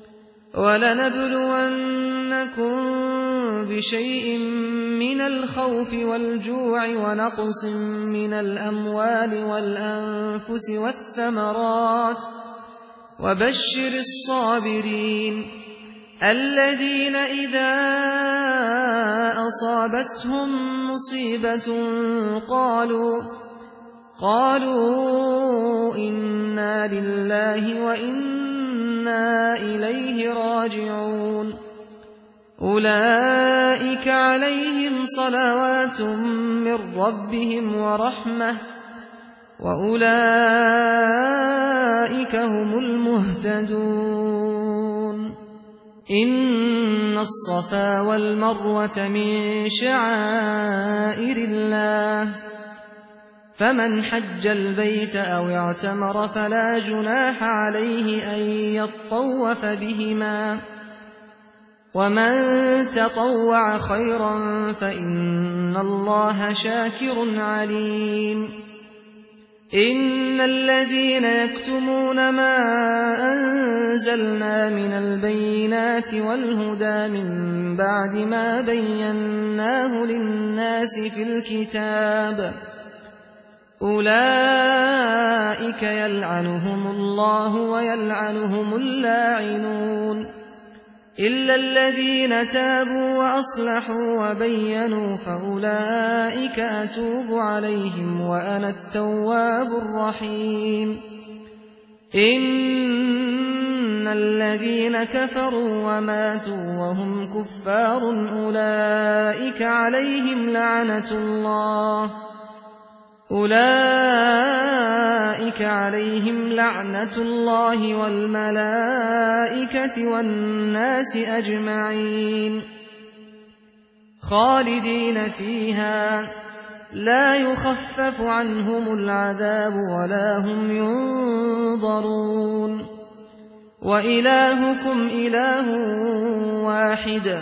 ولنبلونكم بشيء من الخوف والجوع ونقص من الأموال والأنفس والثمرات وبشر الصابرين الذين إذا أصابتهم مصيبة قالوا إنا لله وإنا إليه راجعون أولئك عليهم صلوات من ربهم ورحمة وأولئك هم المهتدون إن الصفا والمروة من شعائر الله فمن حج البيت أو اعتمر فلا جناح عليه أن يطوف بهما ومن تطوع خيرا فإن الله شاكر عليم إن الذين يكتمون ما أنزلنا من البينات والهدى من بعد ما بيناه للناس في الكتاب أولئك يلعنهم الله ويلعنهم اللاعنون إلا الذين تابوا وأصلحوا وبينوا فأولئك أتوب عليهم وأنا التواب الرحيم إن الذين كفروا وماتوا وهم كفار أولئك عليهم لعنة الله والملائكة والناس أجمعين خالدين فيها لا يخفف عنهم العذاب ولا هم ينظرون وإلهكم إله واحد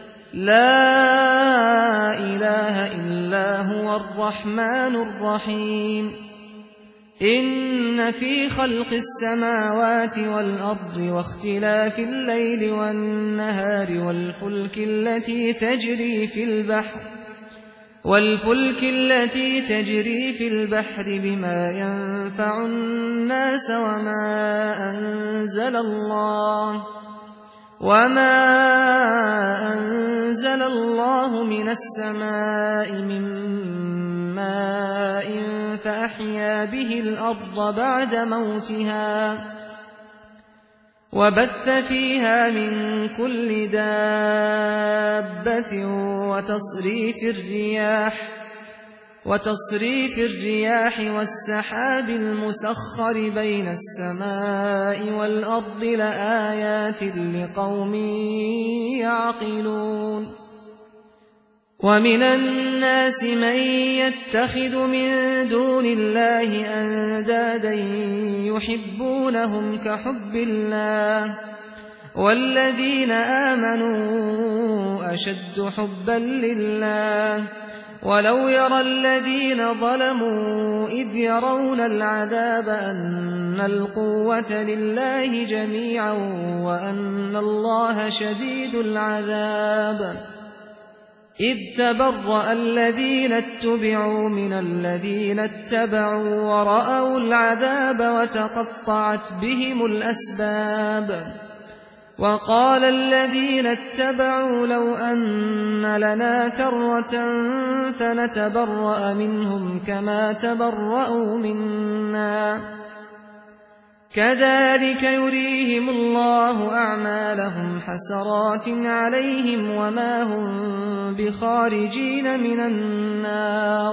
لا إله إلا هو الرحمن الرحيم إن في خلق السماوات والأرض واختلاف الليل والنهار والفلك التي تجري في البحر بما ينفع الناس وما أنزل الله من السماء من ماء فأحيا به الأرض بعد موتها وبث فيها من كل دابة وتصريف الرياح والسحاب المسخر بين السماء والأرض لآيات لقوم يعقلون ومن الناس من يتخذ من دون الله أندادا يحبونهم كحب الله والذين آمنوا أشد حبا لله ولو يرى الذين ظلموا إذ يرون العذاب أن القوة لله جميعا وأن الله شديد العذاب إذ تبرأ الذين اتبعوا من الذين اتبعوا ورأوا العذاب وتقطعت بهم الأسباب وقال الذين اتبعوا لو أن لنا كرة فنتبرأ منهم كما تبرأوا منا كذلك يريهم الله أعمالهم حسرات عليهم وما هم بخارجين من النار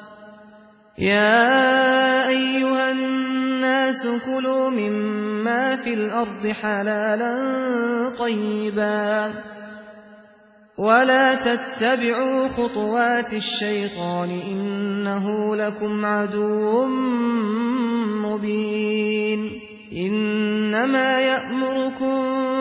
يا أيها الناس كلوا مما في الأرض حلالا طيبا ولا تتبعوا خطوات الشيطان إنه لكم عدو مبين إنما يأمركم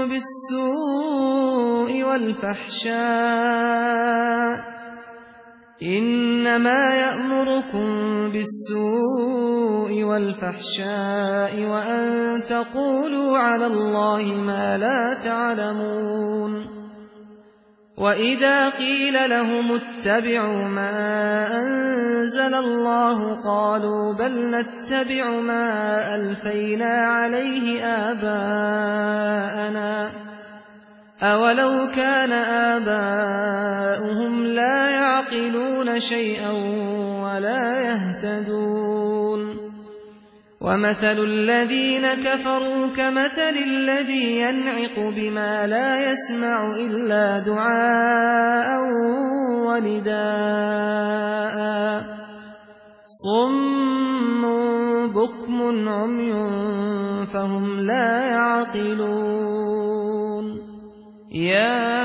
بالسوء والفحشاء وأن تقولوا على الله ما لا تعلمون وإذا قيل لهم اتبعوا ما أنزل الله قالوا بل نتبع ما ألفينا عليه آباءنا أولو كان آباؤهم لا يعقلون شيئا ولا يهتدون ومثل الذين كفروا كمثل الذي ينعق بما لا يسمع إلا دعاء ونداء صم بكم عمي فهم لا يعقلون يا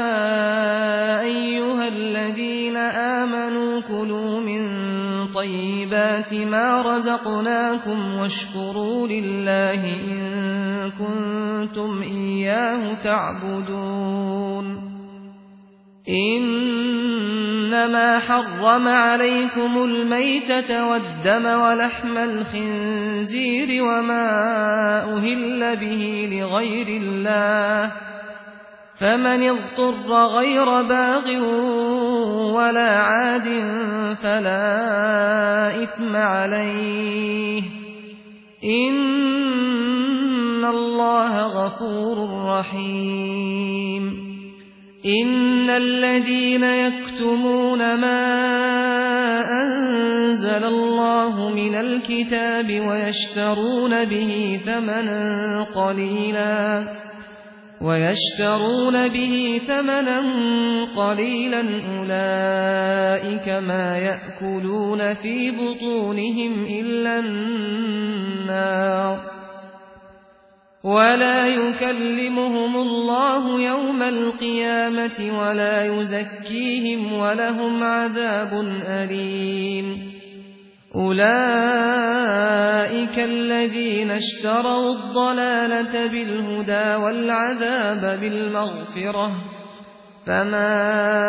أيها الذين آمنوا كلوا من طيبات ما رزقناكم واشكروا لله إن كنتم إياه تعبدون إنما حرم عليكم الميتة والدم ولحم الخنزير وما أهل به لغير الله فمن اضطر غير باغ ولا عاد فلا إثم عليه إن الله غفور رحيم إن الذين يكتمون ما أنزل الله من الكتاب ويشترون به ثمنا قليلا أولئك ما يأكلون في بطونهم إلا النار ولا يكلمهم الله يوم القيامة ولا يزكيهم ولهم عذاب أليم أولئك الذين اشتروا الضلالة بالهدى والعذاب بالمغفرة فما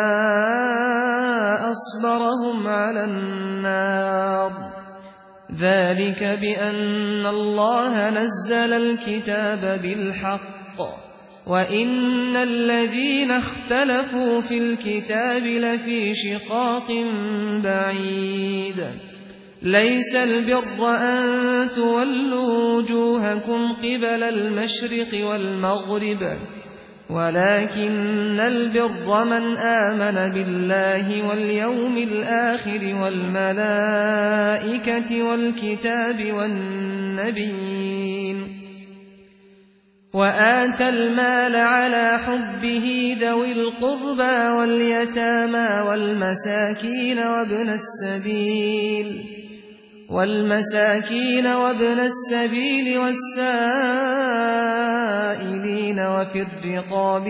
أصبرهم على النار ذلك بأن الله نزل الكتاب بالحق وإن الذين اختلفوا في الكتاب لفي شقاق بعيد ليس البر أن تولوا وجوهكم قبل المشرق والمغرب ولكن البر من آمن بالله واليوم الآخر والملائكة والكتاب والنبيين وآتى المال على حبه ذوي القربى واليتامى والمساكين وابن السبيل والسائلين وفي الرقاب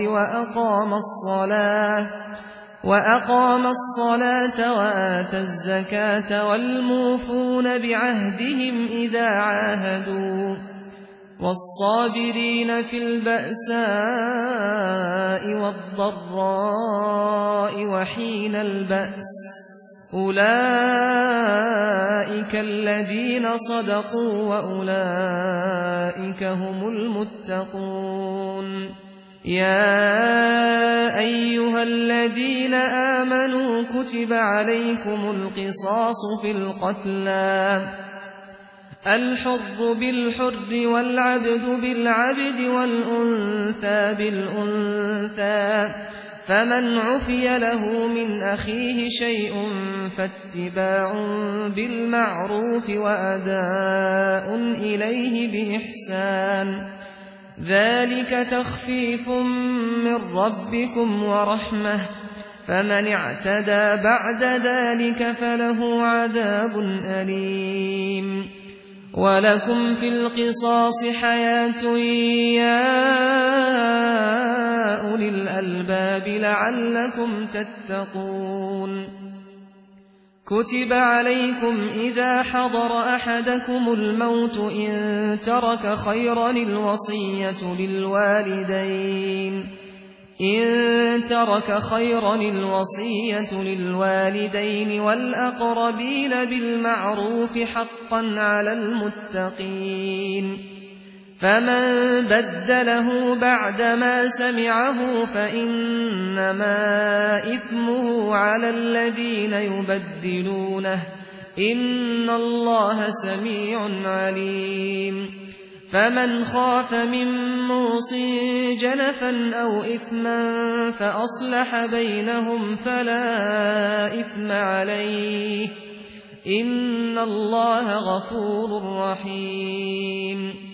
وأقام الصلاة وآتى الزكاة والموفون بعهدهم إذا عاهدوا والصابرين في البأساء والضراء وحين البأس أولئك الذين صدقوا وأولئك هم المتقون يا أيها الذين آمنوا كتب عليكم القصاص في القتلى الحر بالحر والعبد بالعبد والأنثى بالأنثى فمن عفي له من أخيه شيء فاتباع بالمعروف وأداء إليه بإحسان ذلك تخفيف من ربكم ورحمة فمن اعتدى بعد ذلك فله عذاب أليم ولكم في القصاص حياة يا أولي الألباب لعلكم تتقون كتب عليكم إذا حضر أحدكم الموت إن ترك خيرا الوصية للوالدين والأقربين بالمعروف حقا على المتقين فمن بدله بعدما سمعه فإنما إثمه على الذين يبدلونه إن الله سميع عليم فمن خاف من موص جنفا أو إثما فأصلح بينهم فلا إثم عليه إن الله غفور رحيم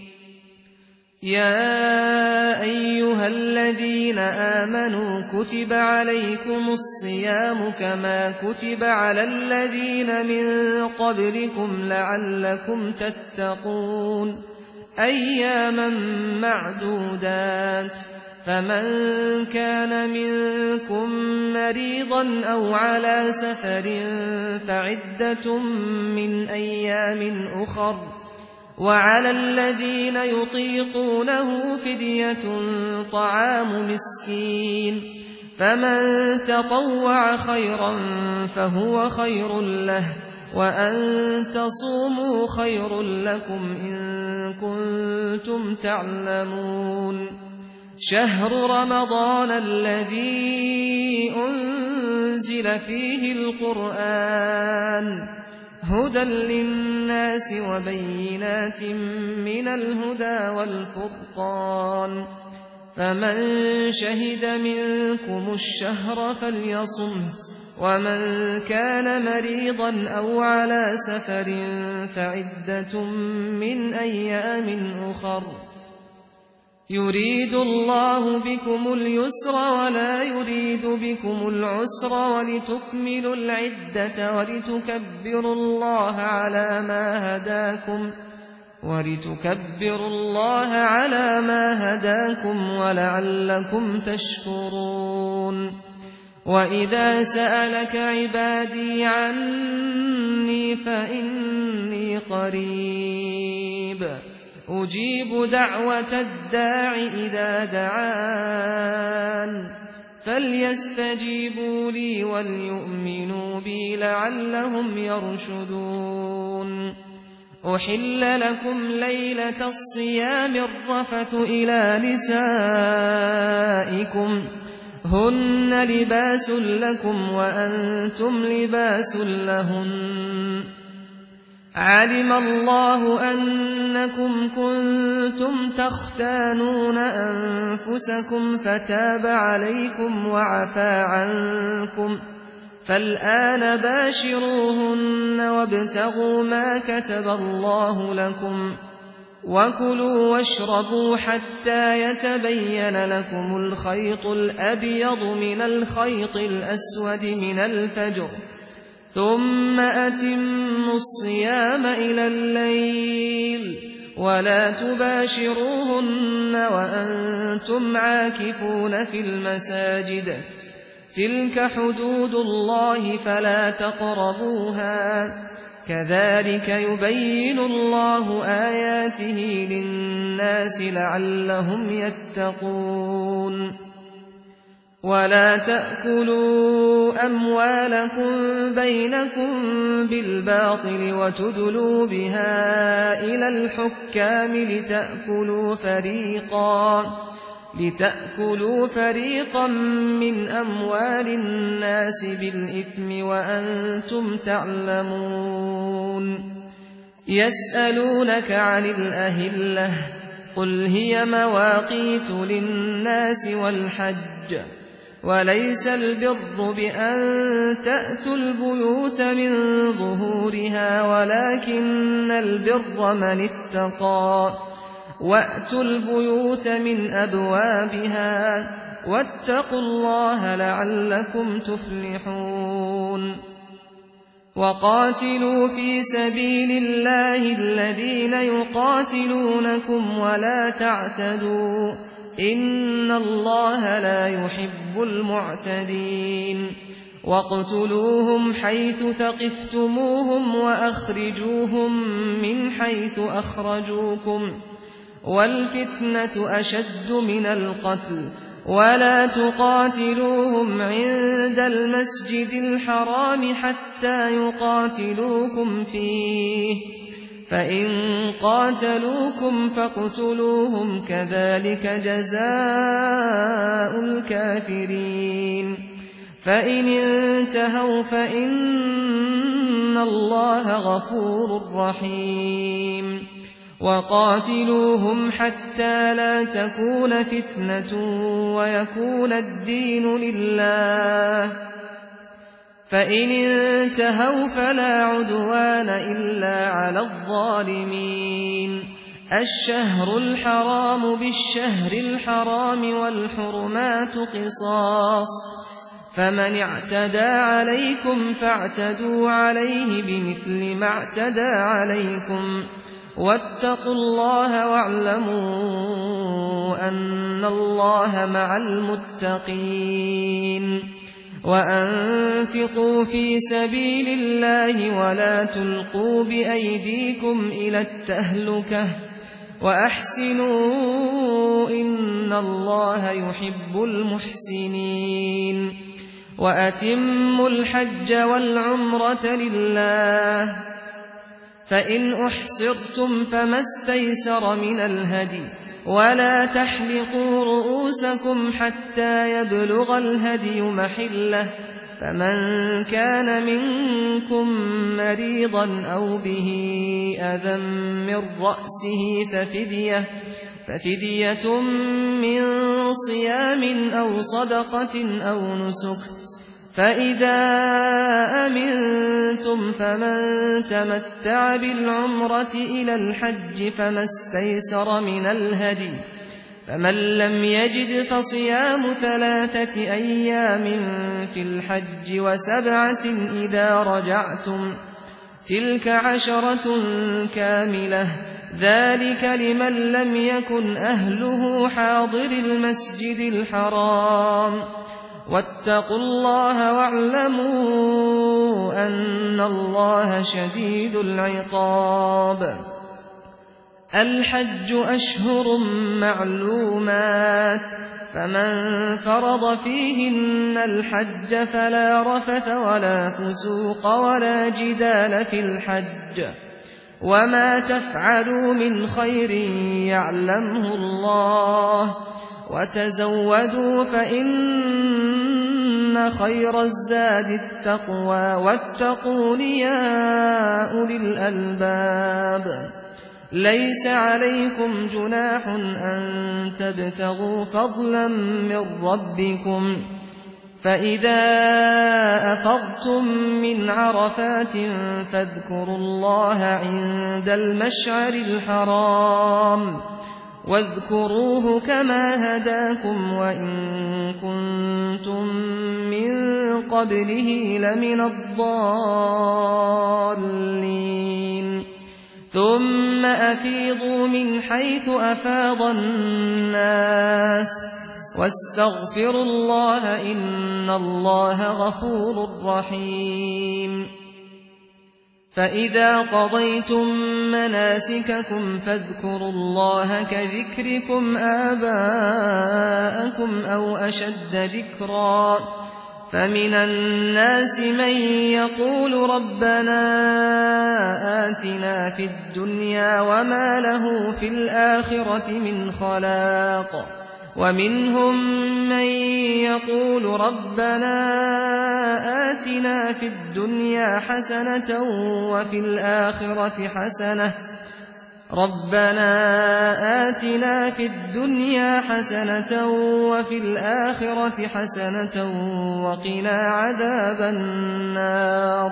يا أيها الذين آمنوا كتب عليكم الصيام كما كتب على الذين من قبلكم لعلكم تتقون أياما معدودات فمن كان منكم مريضا أو على سفر فعدة من أيام أخر، وعلى الذين يطيقونه فدية طعام مسكين، فمن تطوع خيرا فهو خير له، وأن تصوموا خير لكم إن كنتم تعلمون. شهر رمضان الذي أنزل فيه القرآن هدى للناس وبينات من الهدى والفرقان، فمن شهد منكم الشهر فليصمه، ومن كان مريضا أو على سفر فعدة من أيام أخر. يريد الله بكم اليسر ولا يريد بكم العسر، ولتكملوا العدة ولتكبروا الله على ما هداكم ولعلكم تشكرون. وإذا سألك عبادي عني فإني قريب أجيب دعوة الداع إذا دعان، فليستجيبوا لي وليؤمنوا بي لعلهم يرشدون. أحل لكم ليلة الصيام الرفث إلى نسائكم هن لباس لكم وأنتم لباس لهن، علم الله أنكم كنتم تختانون أنفسكم فتاب عليكم وعفى عنكم، فالآن باشروهن وابتغوا ما كتب الله لكم، وكلوا واشربوا حتى يتبين لكم الخيط الأبيض من الخيط الأسود من الفجر، ثم أتموا الصيام إلى الليل، ولا تباشروهن وأنتم عاكفون في المساجد، تلك حدود الله فلا تقربوها، كذلك يبين الله آياته للناس لعلهم يتقون. ولا تأكلوا أموالكم بينكم بالباطل وتدلوا بها إلى الحكام لتأكلوا فريقا من أموال الناس بالإثم وأنتم تعلمون. يسألونك عن الأهلة قل هي مواقيت للناس والحج، وليس البر بأن تأتوا البيوت من ظهورها ولكن البر من اتقى، وأتوا البيوت من أبوابها واتقوا الله لعلكم تفلحون. وقاتلوا في سبيل الله الذين يقاتلونكم ولا تعتدوا إن الله لا يحب المعتدين. واقتلوهم حيث ثقفتموهم وأخرجوهم من حيث أخرجوكم، والفتنة أشد من القتل، ولا تقاتلوهم عند المسجد الحرام حتى يقاتلوكم فيه، فإن قاتلوكم فاقتلوهم كذلك جزاء الكافرين. فإن انتهوا فإن الله غفور رحيم. وقاتلوهم حتى لا تكون فتنة ويكون الدين لله، فإن انتهوا فلا عدوان إلا على الظالمين. الشهر الحرام بالشهر الحرام والحرمات قصاص، فمن اعتدى عليكم فاعتدوا عليه بمثل ما اعتدى عليكم، واتقوا الله واعلموا أن الله مع المتقين وأنفقوا في سبيل الله ولا تلقوا بأيديكم إلى التهلكة وأحسنوا إن الله يحب المحسنين وأتموا الحج والعمرة لله فإن أحصرتم فما استيسر من الهدي ولا تحلقوا رؤوسكم حتى يبلغ الهدي محله فمن كان منكم مريضا أو به أذى من رأسه ففدية من صيام أو صدقة أو نسك فإذا أمنتم فمن تمتع بالعمرة إلى الحج فما استيسر من الهدي فمن لم يجد فصيام 3 أيام في الحج و7 إذا رجعتم تلك 10 كاملة ذلك لمن لم يكن أهله حاضر المسجد الحرام واتقوا الله واعلموا أن الله شديد العقاب الحج أشهر معلومات فمن فرض فيهن الحج فلا رفث ولا فسوق ولا جدال في الحج وما تفعلوا من خير يعلمه الله وتزودوا فإن خير الزاد التقوى واتقون يا أولي الألباب ليس عليكم جناح أن تبتغوا فضلا من ربكم فإذا أفضتم من عرفات فاذكروا الله عند المشعر الحرام واذكروه كما هداكم وإن كنتم من قبله لمن الضالين ثم أفيضوا من حيث أفاض الناس واستغفروا الله إن الله غفور رحيم فإذا قضيتم مناسككم فاذكروا الله كذكركم آباءكم أو أشد ذكرا فمن الناس من يقول ربنا آتنا في الدنيا وما له في الآخرة من خلاق ومنهم من يقول ربنا آتنا في الدنيا حسنة وفي الآخرة حسنة ربنا آتنا في الدنيا حسنة وفي الآخرة حسنة وقنا عذاب النار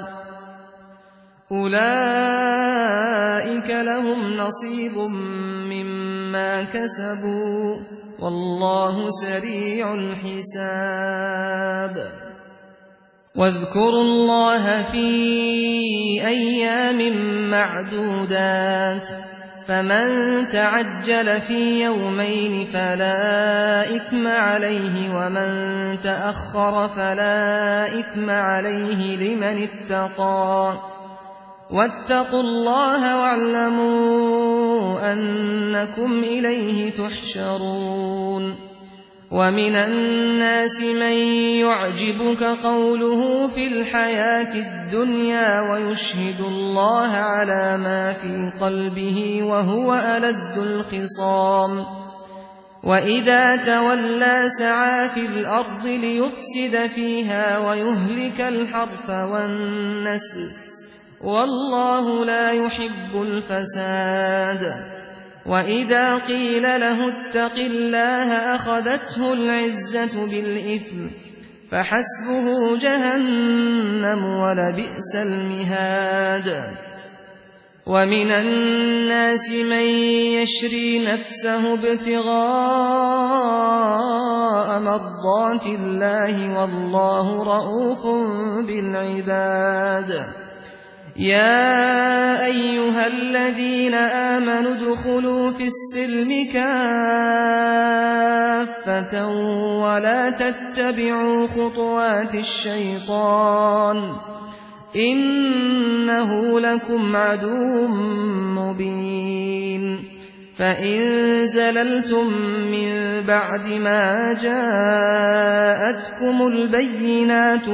أولئك لهم نصيب مما كسبوا والله سريع الحساب واذكروا الله في أيام معدودات فمن تعجل في يومين فلا إثم عليه ومن تأخر فلا إثم عليه لمن اتقى واتقوا الله واعلموا أنكم إليه تحشرون ومن الناس من يعجبك قوله في الحياة الدنيا ويشهد الله على ما في قلبه وهو ألد الخصام وإذا تولى سعى في الأرض ليفسد فيها ويهلك الحرث والنسل والله لا يحب الفساد وإذا قيل له اتق الله أخذته العزة بالإثم فحسبه جهنم ولبئس المهاد ومن الناس من يشري نفسه ابتغاء مرضات الله والله رؤوف بالعباد يا أيها الذين آمنوا ادخلوا في السلم كافة ولا تتبعوا خطوات الشيطان إنه لكم عدو مبين فإن زللتم من بعد ما جاءتكم البينات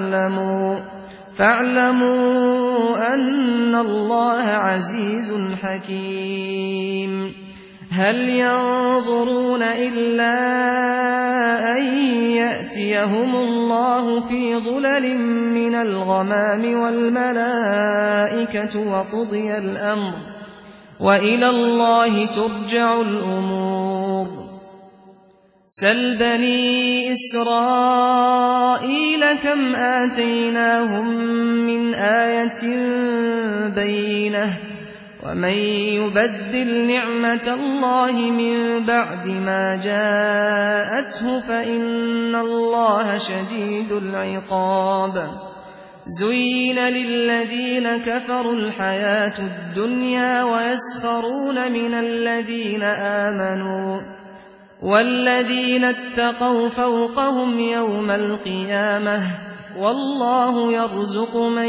فاعلموا أن الله عزيز حكيم هل ينظرون إلا أن يأتيهم الله في ظلل من الغمام والملائكة وقضي الأمر وإلى الله ترجع الأمور سل بني إسرائيل كم آتيناهم من آية بينة ومن يبدل نعمة الله من بعد ما جاءته فإن الله شديد العقاب زين للذين كفروا الحياة الدنيا ويسخرون من الذين آمنوا والذين اتقوا فوقهم يوم القيامة والله يرزق من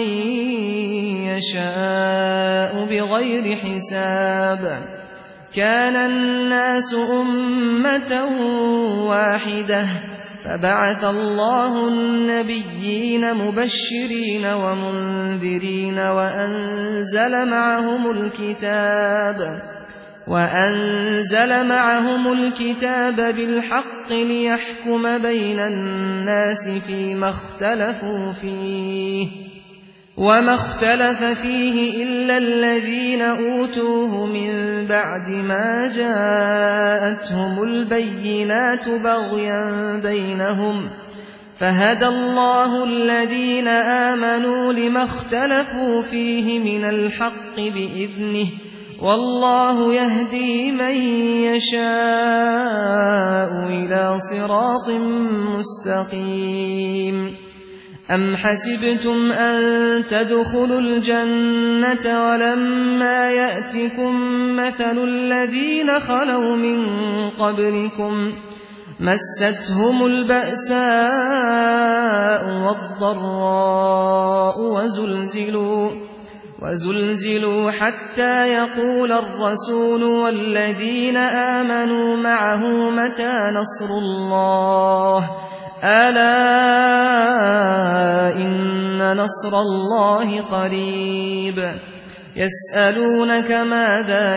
يشاء بغير حساب كان الناس أمة واحدة فبعث الله النبيين مبشرين ومنذرين وأنزل معهم الكتاب بالحق ليحكم بين الناس فيما اختلفوا فيه وما اختلف فيه إلا الذين أوتوه من بعد ما جاءتهم البينات بغيا بينهم فهدى الله الذين آمنوا لما اختلفوا فيه من الحق بإذنه والله يهدي من يشاء إلى صراط مستقيم أم حسبتم أن تدخلوا الجنة ولما يأتكم مثل الذين خلوا من قبلكم مستهم البأساء والضراء وزلزلوا حتى يقول الرسول والذين آمنوا معه متى نصر الله ألا إن نصر الله قريب يسألونك ماذا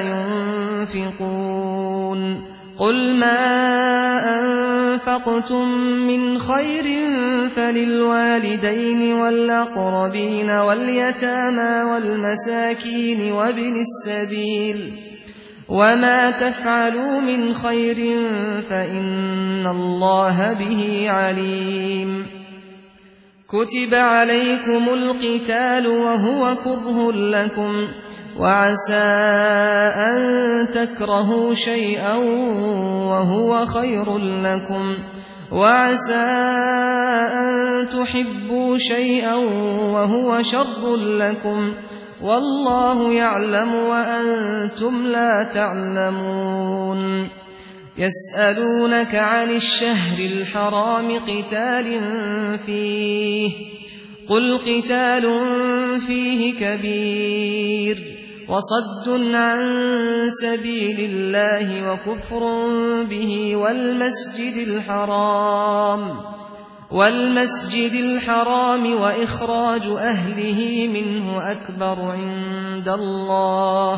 ينفقون قل ما أنفقتم من خير فللوالدين والأقربين واليتامى والمساكين وابن السبيل وما تفعلوا من خير فإن الله به عليم كتب عليكم القتال وهو كره لكم وعسى أن تكرهوا شيئا وهو خير لكم وعسى أن تحبوا شيئا وهو شر لكم والله يعلم وأنتم لا تعلمون يسألونك عن الشهر الحرام قتال فيه قل قتال فيه كبير وصد عن سبيل الله وكفر به والمسجد الحرام وإخراج أهله منه أكبر عند الله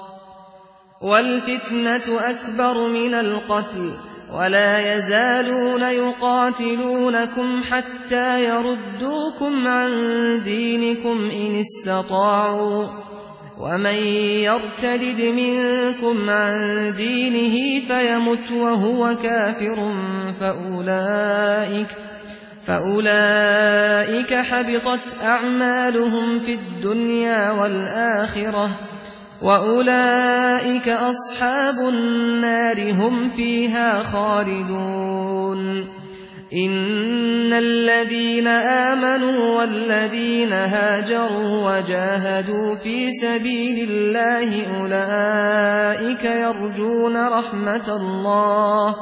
والفتنة أكبر من القتل ولا يزالون يقاتلونكم حتى يردوكم عن دينكم إن استطاعوا ومن يرتد منكم عن دينه فيمت وهو كافر فأولئك حبطت أعمالهم في الدنيا والآخرة وأولئك أصحاب النار هم فيها خالدون إن الذين آمنوا والذين هاجروا وجاهدوا في سبيل الله أولئك يرجون رحمة الله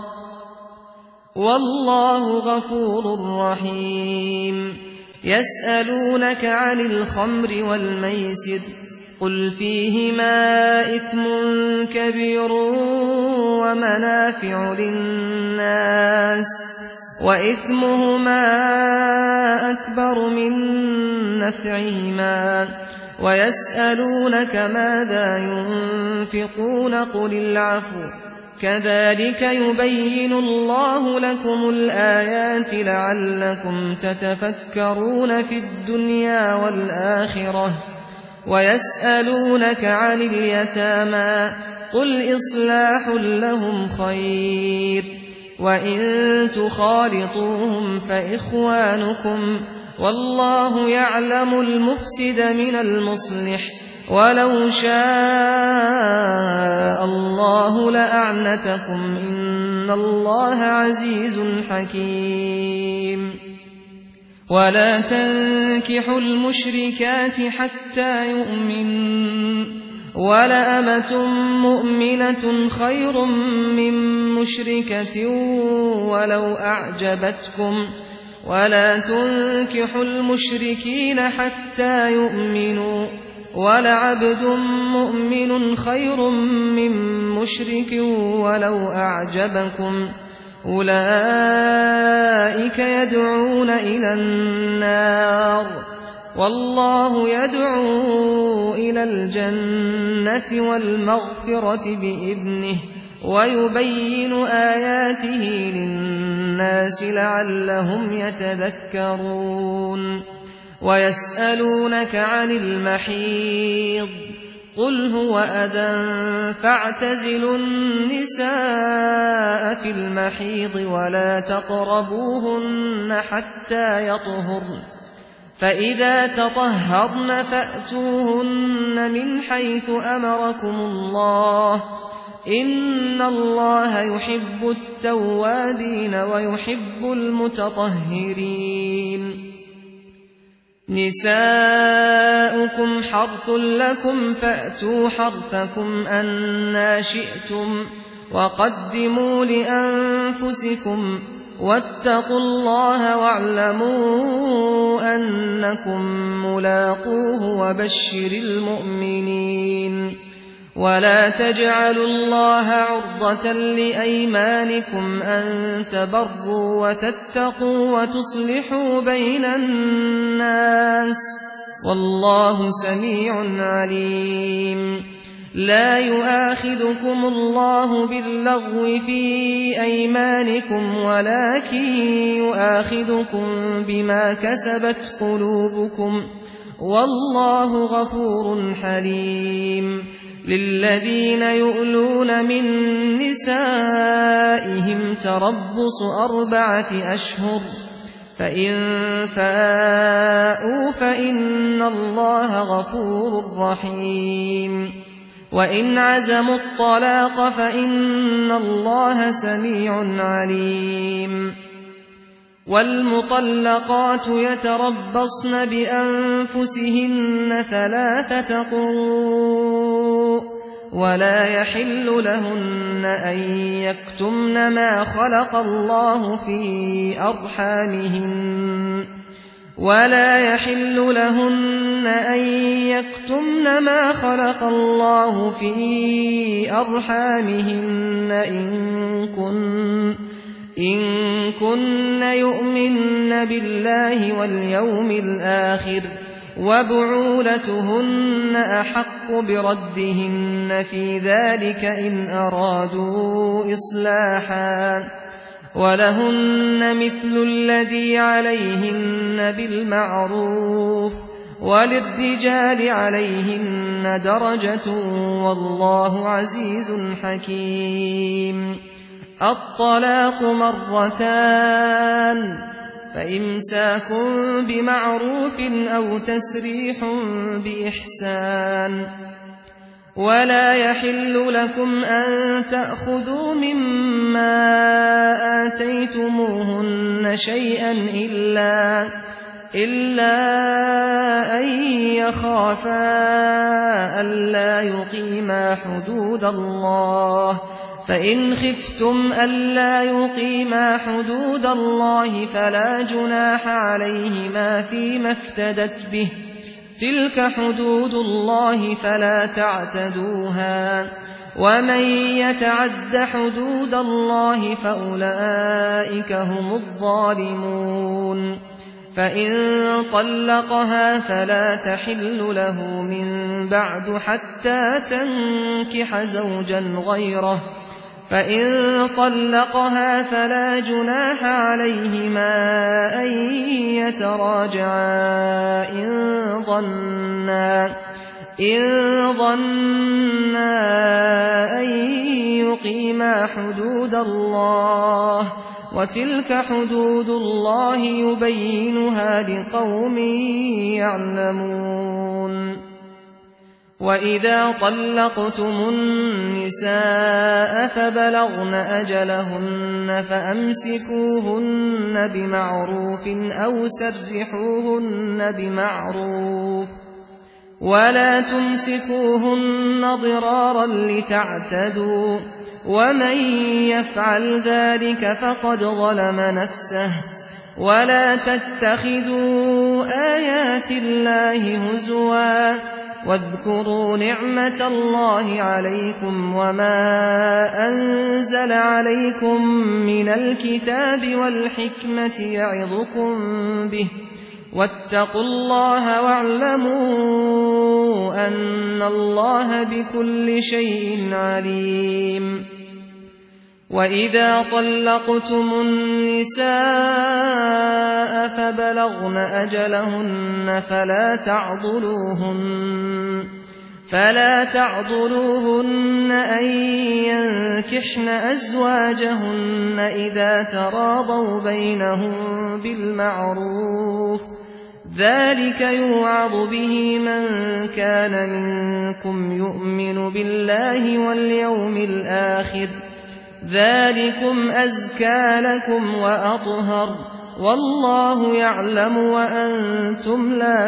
والله غفور رحيم يسألونك عن الخمر والميسر قل فيهما إثم كبير ومنافع للناس وإثمهما أكبر من نفعهما ويسألونك ماذا ينفقون قل العفو كذلك يبين الله لكم الآيات لعلكم تتفكرون في الدنيا والآخرة ويسألونك عن اليتامى قل إصلاح لهم خير وإن تخالطوهم فإخوانكم والله يعلم المفسد من المصلح ولو شاء الله لأعنتكم إن الله عزيز حكيم ولا تنكحوا المشركات حتى يؤمنوا ولأمة مؤمنة خير من مشركة ولو أعجبتكم ولا تنكحوا المشركين حتى يؤمنوا ولعبد مؤمن خير من مشرك ولو أعجبكم أولئك يدعون إلى النار والله يدعو إلى الجنة والمغفرة بإذنه ويبين آياته للناس لعلهم يتذكرون ويسألونك عن المحيض قل هو أذى فاعتزلوا النساء في المحيض ولا تقربوهن حتى يطهرن فإذا تطهرن فأتوهن من حيث أمركم الله إن الله يحب التوابين ويحب المتطهرين نساؤكم حرث لكم فأتوا حرثكم أنى شئتم وقدموا لأنفسكم واتقوا الله واعلموا أنكم ملاقوه وبشر المؤمنين ولا تجعلوا الله عرضة لأيمانكم أن تبروا وتتقوا وتصلحوا بين الناس والله سميع عليم لا يؤاخذكم الله باللغو في أيمانكم ولكن يؤاخذكم بما كسبت قلوبكم والله غفور حليم للذين يؤلون من نسائهم تربص 4 أشهر فإن فاءوا فإن الله غفور رحيم وإن عزموا الطلاق فإن الله سميع عليم والمطلقات يتربصن بأنفسهن 3 قروء ولا يحل لهن أن يكتمن ما خلق الله في أرحامهن ولا يحل لهن أن يكتمن ما خلق الله في أرحامهن إن كن يؤمن بالله واليوم الآخر وبعولتهن أحق بردهن في ذلك إن أرادوا إصلاحا ولهن مثل الذي عليهن بالمعروف وللرجال عليهن درجة والله عزيز حكيم الطلاق 2 فإمساك بمعروف أو تسريح بإحسان ولا يحل لكم أن تأخذوا مما آتيتموهن شيئا إلا أن يخافا ألا يقيما حدود الله، فإن خفتم ألا يقيما حدود الله فلا جناح عليهما فيما افتدت به، تلك حدود الله فلا تعتدوها، ومن يتعد حدود الله فأولئك هم الظالمون. فإن طلقها فلا تحل له من بعد حتى تنكح زوجا غيره، فإن طلقها فلا جناح عليهما أن يتراجعا إن ظنا أن يقيما حدود الله، وتلك حدود الله يبينها لقوم يعلمون. وإذا طلقتم النساء فبلغن أجلهن فأمسكوهن بمعروف أو سرحوهن بمعروف، ولا تمسكوهن ضرارا لتعتدوا، ومن يفعل ذلك فقد ظلم نفسه. ولا تتخذوا آيات الله هزوا، واذكروا نعمة الله عليكم وما أنزل عليكم من الكتاب والحكمة يعظكم به، واتقوا الله واعلموا أن الله بكل شيء عليم. وإذا طلقتم النساء فبلغن أجلهن فلا تعضلوهن أن ينكحن أزواجهن إذا تراضوا بينهم بالمعروف، ذلك يوعظ به من كان منكم يؤمن بالله واليوم الآخر، ذلكم أزكى لكم وأطهر، والله يعلم وأنتم لا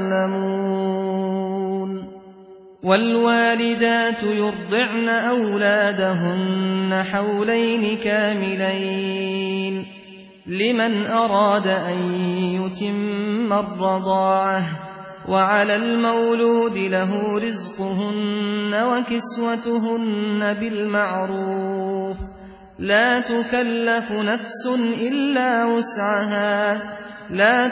تعلمون. والوالدات يرضعن أولادهن حولين كاملين لمن أراد أن يتم الرضاعة، وعلى المولود له رزقهن وكسوتهن بالمعروف، لا تكلف نفس إلا وسعها، لا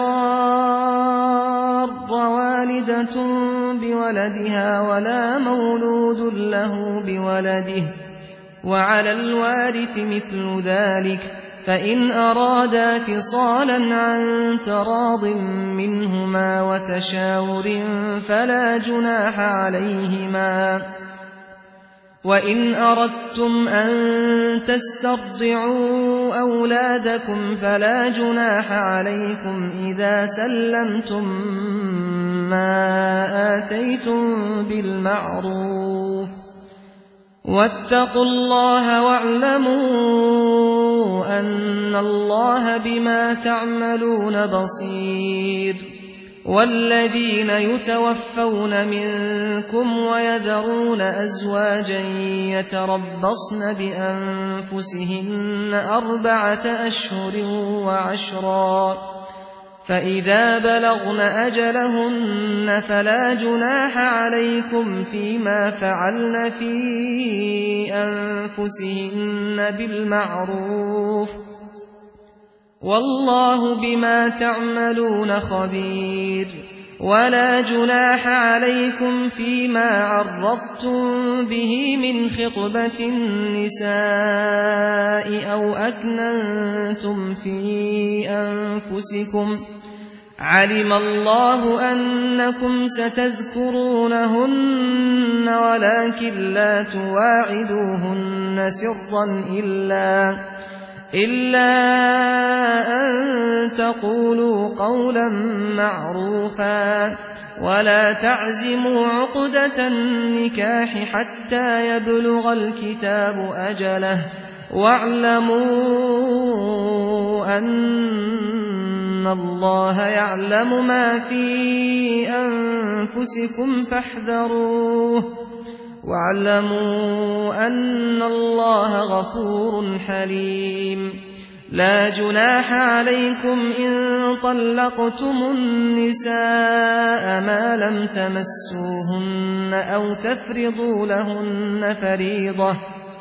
تضار والدة بولدها ولا مولود له بولده، وعلى الوارث مثل ذلك، فإن أرادا فصالا عن تراض منهما وتشاور فلا جناح عليهما. وإن أردتم أن تسترضعوا أولادكم فلا جناح عليكم إذا سلمتم ما آتيتم بالمعروف، واتقوا الله واعلموا أن الله بما تعملون بصير. والذين يتوفون منكم ويذرون أزواجا يتربصن بأنفسهن 4 أشهر وعشرا، فإذا بلغن أجلهن فلا جناح عليكم فيما فعلن في أنفسهن بالمعروف، والله بما تعملون خبير. ولا جناح عليكم فيما عرضتم به من خطبة النساء أو أكننتم في أنفسكم، علم الله أنكم ستذكرونهن ولكن لا تواعدوهن سرا إلا أن تقولوا قولا معروفا، ولا تعزموا عقدة النكاح حتى يبلغ الكتاب أجله واعلموا أن الله يعلم ما في أنفسكم فاحذروه واعلموا أن الله غفور حليم لا جناح عليكم إن طلقتم النساء ما لم تمسوهن أو تفرضوا لهن فريضة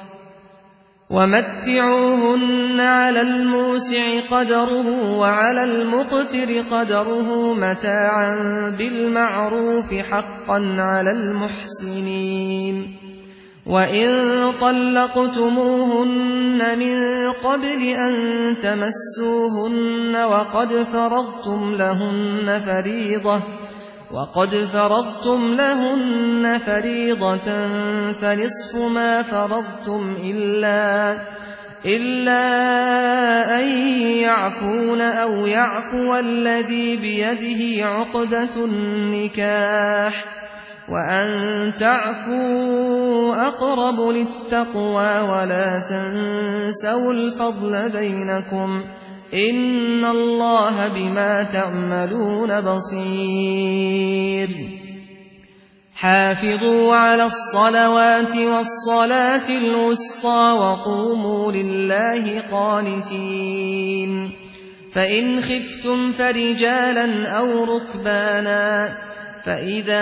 ومتعوهن على الموسع قدره وعلى المقتر قدره متاعا بالمعروف حقا على المحسنين وإن طلقتموهن من قبل أن تمسوهن وقد فرضتم لهن فريضة فنصف ما فرضتم إلا أن يعفون أو يعفو الذي بيده عقدة النكاح وأن تعفوا أقرب للتقوى ولا تنسوا الفضل بينكم إن الله بما تعملون بصير حافظوا على الصلوات والصلاة الوسطى وقوموا لله قانتين فإن خفتم فرجالا أو ركبانا فإذا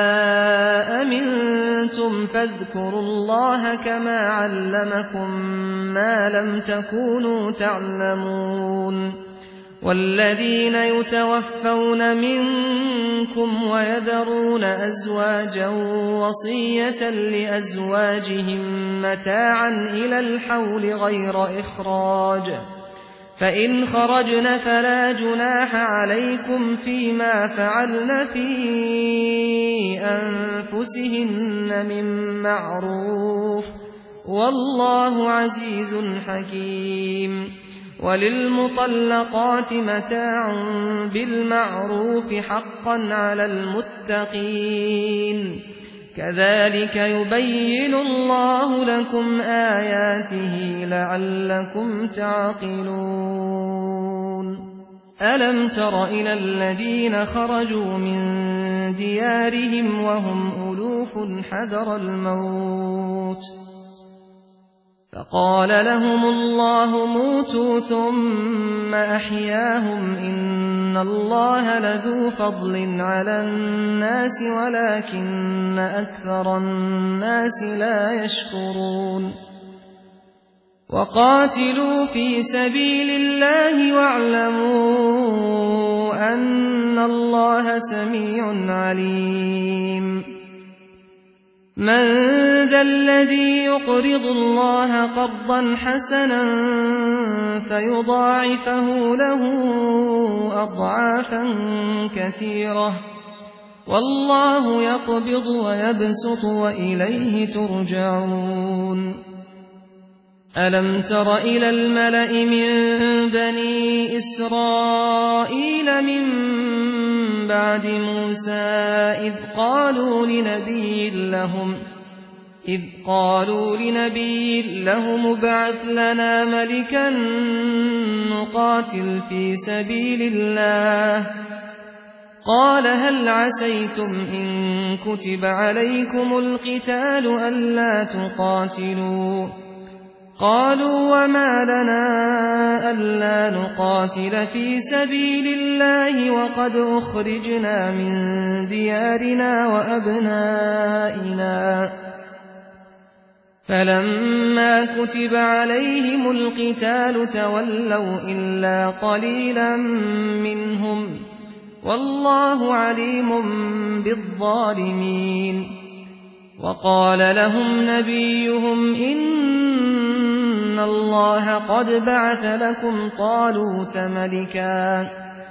أمنتم فاذكروا الله كما علمكم ما لم تكونوا تعلمون والذين يتوفون منكم ويذرون أزواجا وصية لأزواجهم متاعا إلى الحول غير إخراج فإن خرجن فلا جناح عليكم فيما فعلن في أنفسهن من معروف والله عزيز حكيم وللمطلقات متاع بالمعروف حقا على المتقين كذلك يبين الله لكم آياته لعلكم تعقلون ألم تر إلى الذين خرجوا من ديارهم وهم ألوف حذر الموت فقال لهم الله موتوا ثم أحياهم إن الله لذو فضل على الناس ولكن أكثر الناس لا يشكرون وقاتلوا في سبيل الله واعلموا أن الله سميع عليم من ذا الذي يقرض الله قرضا حسنا فيضاعفه له أضعافا كثيرة والله يقبض ويبسط وإليه ترجعون ألم تر إلى الملأ من بني إسرائيل من بعد موسى إذ قالوا لنبي لهم ابعث لنا ملكا نقاتل في سبيل الله قال هل عسيتم إن كتب عليكم القتال ألا تقاتلوا قالوا وما لنا ألا نقاتل في سبيل الله وقد أخرجنا من ديارنا وأبنائنا فلما كتب عليهم القتال تولوا إلا قليلا منهم والله عليم بالظالمين وقال لهم نبيهم إن الله قد بعث لكم طالوت ملكا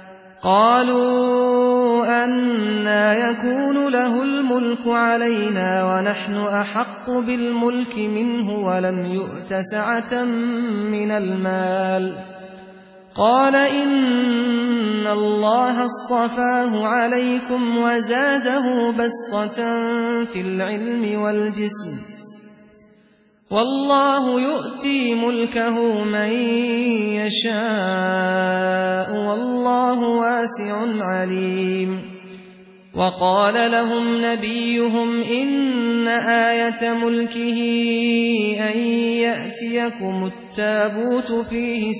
قالوا أنى يكون له الملك علينا ونحن أحق بالملك منه ولم يؤت سعة من المال قال إن الله اصطفاه عليكم وزاده بسطة في العلم والجسم والله يؤتي ملكه من يشاء والله واسع عليم وقال لهم نبيهم إن آية ملكه أن يأتيكم التابوت فيه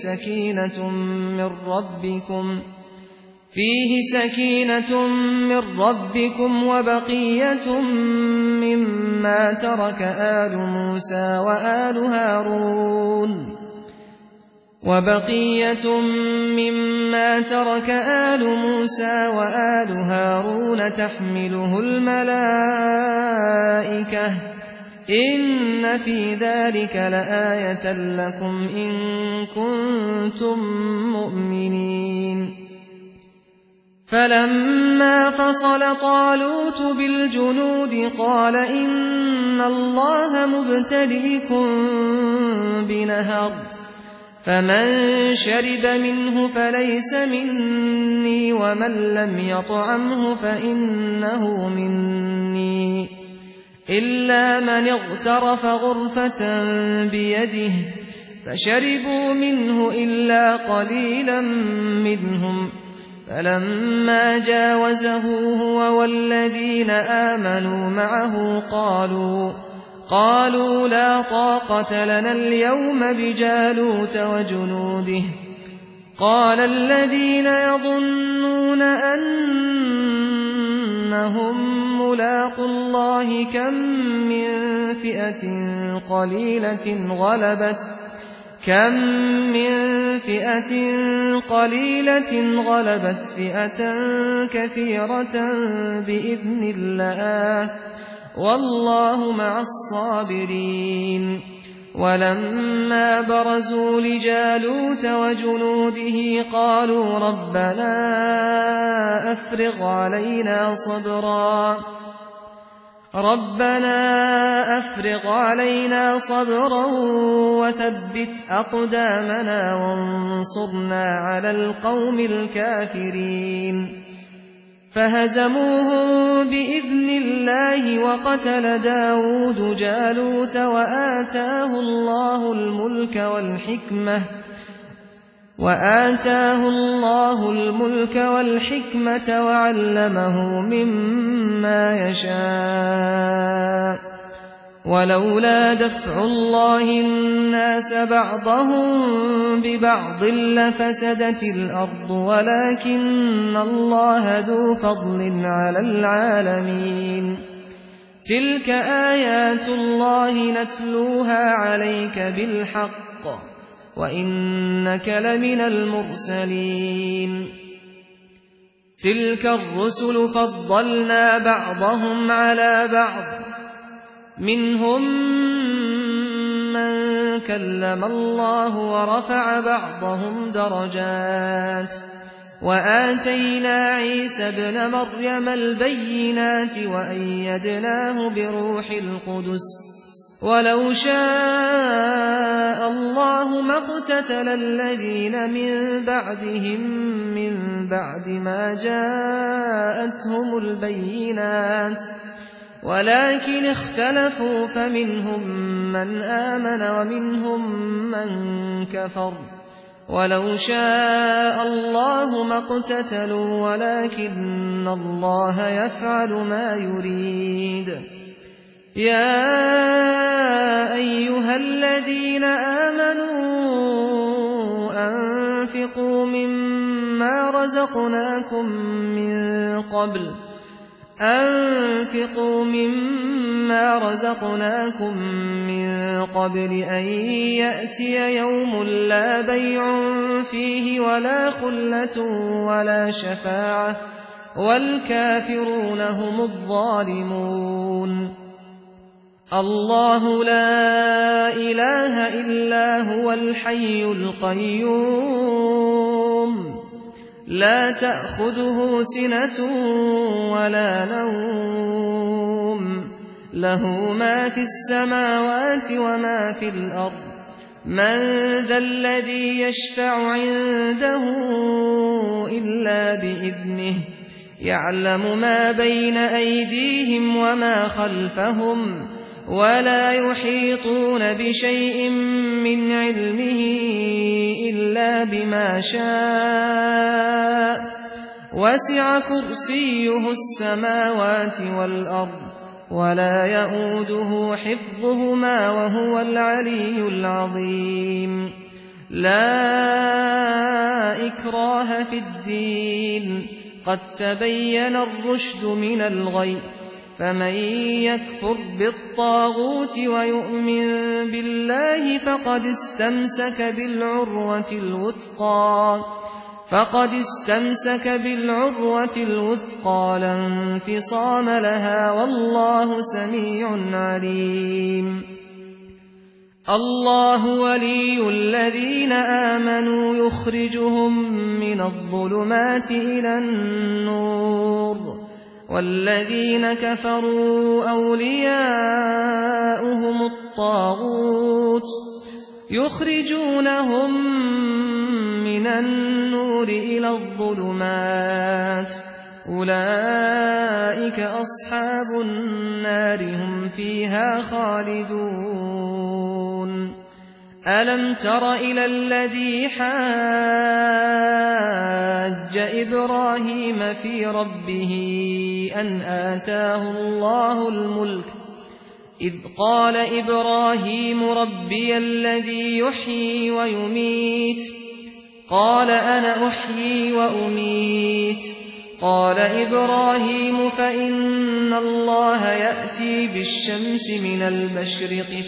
سكينة من ربكم وبقية مما ترك آل موسى وآل هارون تحمله الملائكة إن في ذلك لآية لكم إن كنتم مؤمنين فلما فصل طالوت بالجنود قال إن الله مبتليكم بنهر فمن شرب منه فليس مني ومن لم يطعمه فإنه مني إلا من اغترف غرفة بيده فشربوا منه إلا قليلا منهم فلما جاوزه هو والذين آمنوا معه قالوا لا طاقة لنا اليوم بجالوت وجنوده قال الذين يظنون أنهم ملاقو الله كم من فئة قليلة غلبت فئة كثيرة بإذن الله والله مع الصابرين ولما برزوا لجالوت وجنوده قالوا ربنا أفرغ علينا صبرا وثبت أقدامنا وانصرنا على القوم الكافرين فهزموهم بإذن الله وقتل داود جالوت وآتاه الله الملك والحكمة وعلمه مما يشاء ولولا دفع الله الناس بعضهم ببعض لفسدت الأرض ولكن الله ذو فضل على العالمين تلك آيات الله نتلوها عليك بالحق وإنك لمن المرسلين تلك الرسل فضلنا بعضهم على بعض منهم من كلم الله ورفع بعضهم درجات وآتينا عيسى ابن مريم البينات وأيدناه بروح القدس ولو شاء الله ما اقتتل الذين من بعدهم من بعد ما جاءتهم البينات ولكن اختلفوا فمنهم من آمن ومنهم من كفر ولو شاء الله ما اقتتلوا ولكن الله يفعل ما يريد يا أيها الذين آمنوا أنفقوا مما رزقناكم من قبل أن يأتي يوم لا بيع فيه ولا خلة ولا شفاعة والكافرون هم الظالمون الله لا إله إلا هو الحي القيوم لا تأخذه سنة ولا نوم له ما في السماوات وما في الأرض من ذا الذي يشفع عنده إلا بإذنه يعلم ما بين أيديهم وما خلفهم ولا يحيطون بشيء من علمه إلا بما شاء وسع كرسيه السماوات والأرض ولا يئوده حفظهما وهو العلي العظيم لا إكراه في الدين قد تبين الرشد من الغي فمن يكفر بالطاغوت ويؤمن بالله فقد استمسك بالعروة الوثقى لا انفصام لها والله سميع عليم الله ولي الذين آمنوا يخرجهم من الظلمات إلى النور والذين كفروا أولياؤهم الطاغوت يخرجونهم من النور إلى الظلمات أولئك أصحاب النار هم فيها خالدون ألم تر إلى الذي حاج إبراهيم في ربه أن آتاه الله الملك إذ قال إبراهيم ربي الذي يحيي ويميت قال أنا أحيي وأميت قال إبراهيم فإن الله يأتي بالشمس من المشرق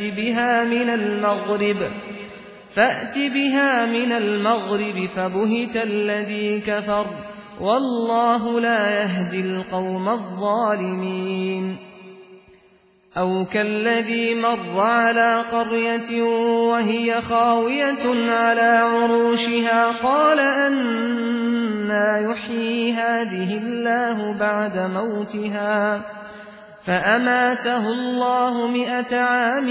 فأت بها من المغرب فبهت الذي كفر والله لا يهدي القوم الظالمين أو كالذي مر على قرية وهي خاوية على عروشها قال أنى يحيي هذه الله بعد موتها فأماته الله 100 عام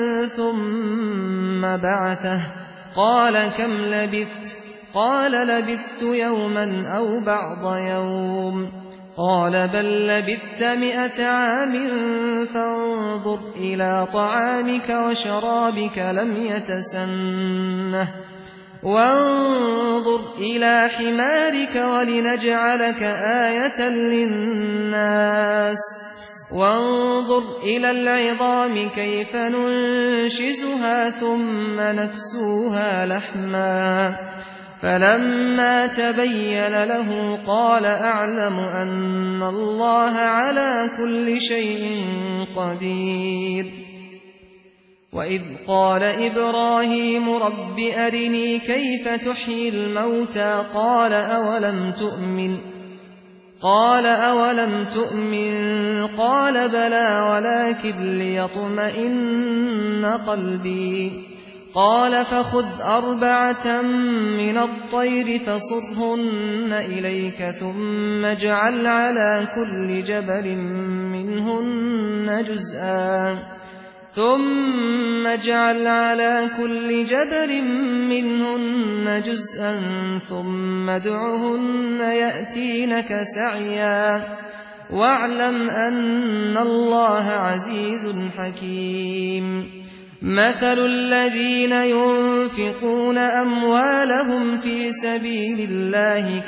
ثم بعثه قال كم لبثت قال لبثت يوما أو بعض يوم قال بل لبثت 100 عام فانظر إلى طعامك وشرابك لم يتسنه وانظر إلى حمارك ولنجعلك آية للناس وانظر إلى العظام كيف ننشزها ثم نكسوها لحما فلما تبين له قال أعلم أن الله على كل شيء قدير وإذ قال إبراهيم رب أرني كيف تحيي الموتى قال أولم تؤمن قال بلى ولكن ليطمئن قلبي قال فخذ 4 من الطير فصرهن إليك ثم اجعل على كل جبل منهن جزءا ثم ادعهن يأتينك سعيا واعلم أن الله عزيز حكيم مثل الذين ينفقون أموالهم في سبيل الله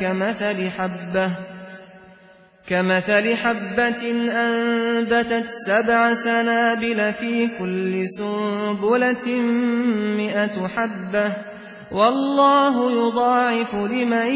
كمثل حبة أنبتت 7 سنابل في كل سنبلة 100 حبة والله يضاعف لمن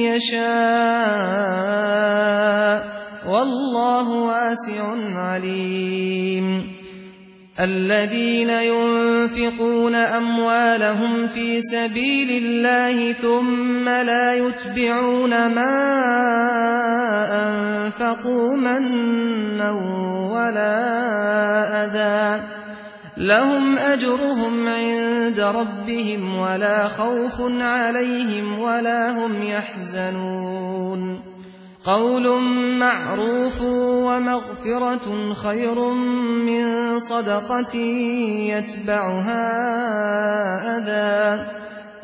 يشاء والله واسع عليم الذين ينفقون أموالهم في سبيل الله ثم لا يتبعون ما أنفقوا منا ولا أذى لهم أجرهم عند ربهم ولا خوف عليهم ولا هم يحزنون قول معروف ومغفرة خير من صدقة يتبعها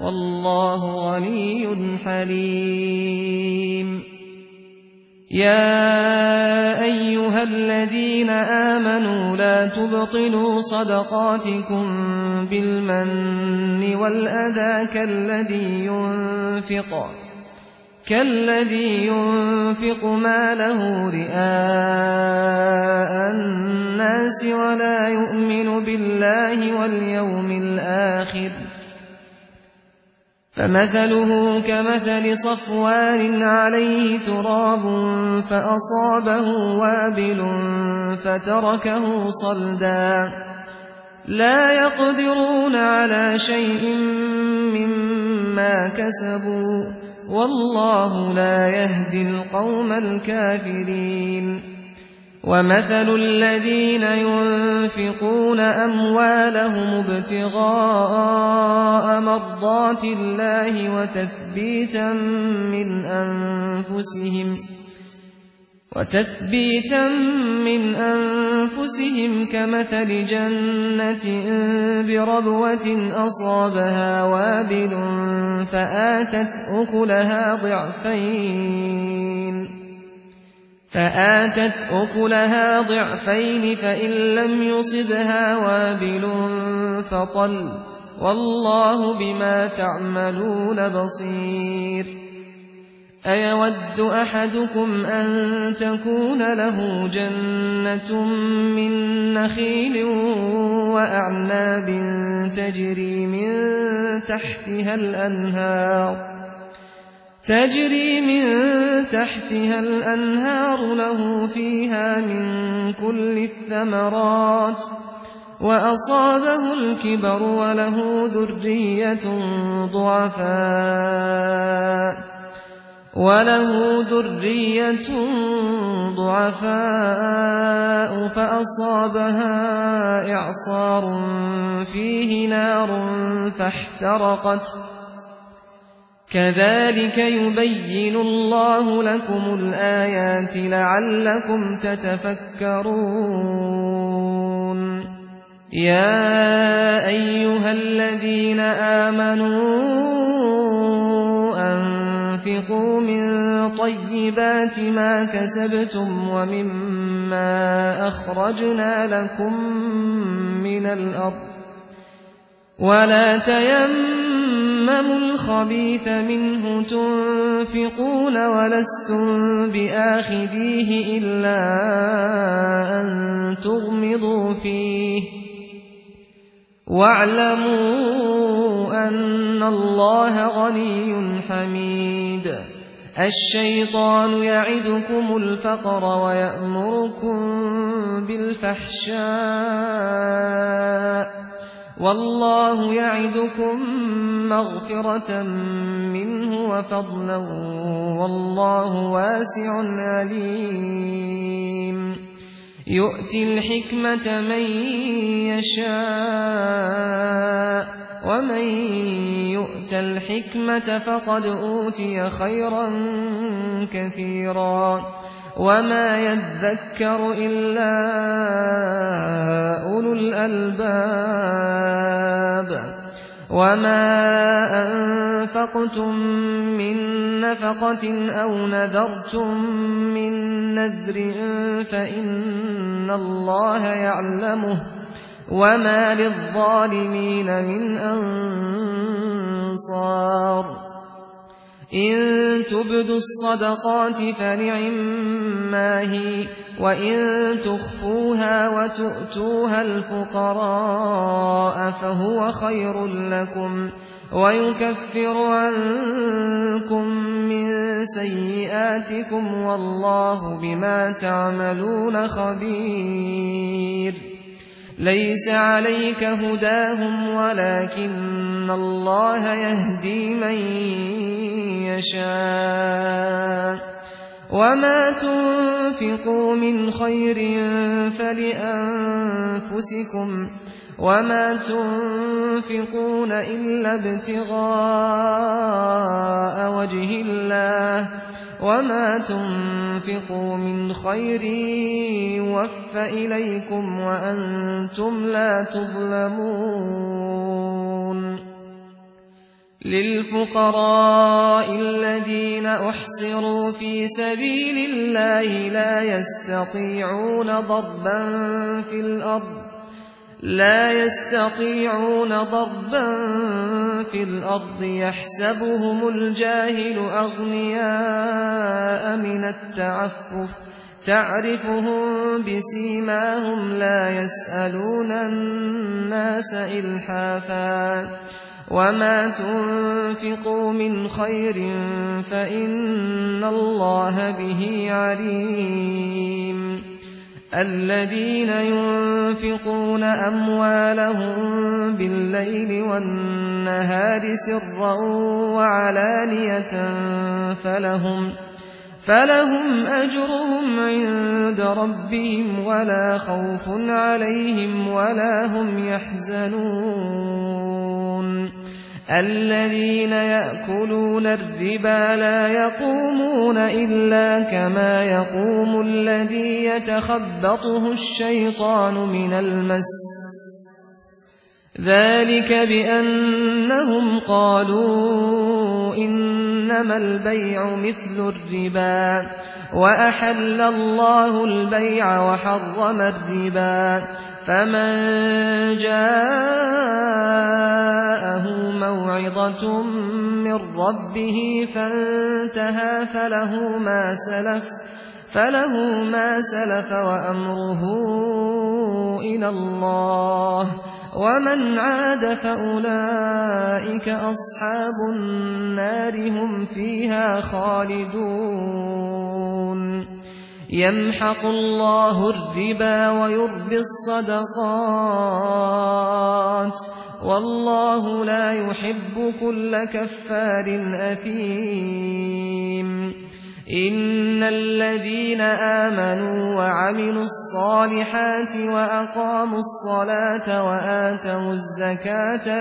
والله غني حليم يا أيها الذين آمنوا لا تبطلوا صدقاتكم بالمن والأذى كالذي ينفق ماله رئاء الناس ولا يؤمن بالله واليوم الآخر فمثله كمثل صفوان عليه تراب فأصابه وابل فتركه صلدا لا يقدرون على شيء مما كسبوا والله لا يهدي القوم الكافرين ومثل الذين ينفقون أموالهم ابتغاء مرضات الله وتثبيتا من أنفسهم كمثل جنة بربوة أصابها وابل فآتت أكلها ضعفين فإن لم يصبها وابل فطل والله بما تعملون بصير أيود أحدكم أن تكون له جنة من نخيل وأعناب تجري من تحتها الأنهار له فيها من كل الثمرات وأصابه الكبر وله ذرية ضعفاء فأصابها إعصار فيه نار فاحترقت كذلك يبين الله لكم الآيات لعلكم تتفكرون يا أيها الذين آمنوا أنفقوا من طيبات ما كسبتم ومما أخرجنا لكم من الأرض ولا تيمموا الخبيث منه تنفقون ولستم بآخذيه إلا أن تغمضوا فيه واعلموا أن الله غني حميد الشيطان يعدكم الفقر ويأمركم بالفحشاء والله يعدكم مغفرة منه وفضلا والله واسع عليم يؤتي الحكمة من يشاء ومن يؤت الحكمة فقد أوتي خيرا كثيرا وما يذكر إلا أولو الألباب وما أنفقتم من نفقة أو نذرتم من نذر فإن الله يعلمه وما للظالمين من أنصار إن تبدوا الصدقات فنعما هي وإن تخفوها وتؤتوها الفقراء فهو خير لكم ويكفر عنكم من سيئاتكم والله بما تعملون خبير ليس عليك هداهم ولكن الله يهدي من يشاء وما تنفقوا من خير فلأنفسكم وما تنفقون إلا ابتغاء وجه الله وما تنفقوا من خير يوفى إليكم وأنتم لا تظلمون للفقراء الذين أحصروا في سبيل الله لا يستطيعون ضربا في الأرض يحسبهم الجاهل أغنياء من التعفف تعرفهم بسيماهم لا يسألون الناس إلحافا وما تنفقوا من خير فإن الله به عليم الذين ينفقون أموالهم بالليل والنهار سرا وعلانية فلهم أجرهم عند ربهم ولا خوف عليهم ولا هم يحزنون الذين يأكلون الربا لا يقومون إلا كما يقوم الذي يتخبطه الشيطان من المس ذلك بأنهم قالوا إنما البيع مثل الربا وأحل الله البيع وحرم الربا فمن جاءه موعظة من ربه فانتهى فله ما سلف وأمره إلى الله ومن عاد فأولئك أصحاب النار هم فيها خالدون يمحق الله الربا ويربي الصدقات والله لا يحب كل كفار أثيم إن الذين آمنوا وعملوا الصالحات وأقاموا الصلاة وآتوا الزكاة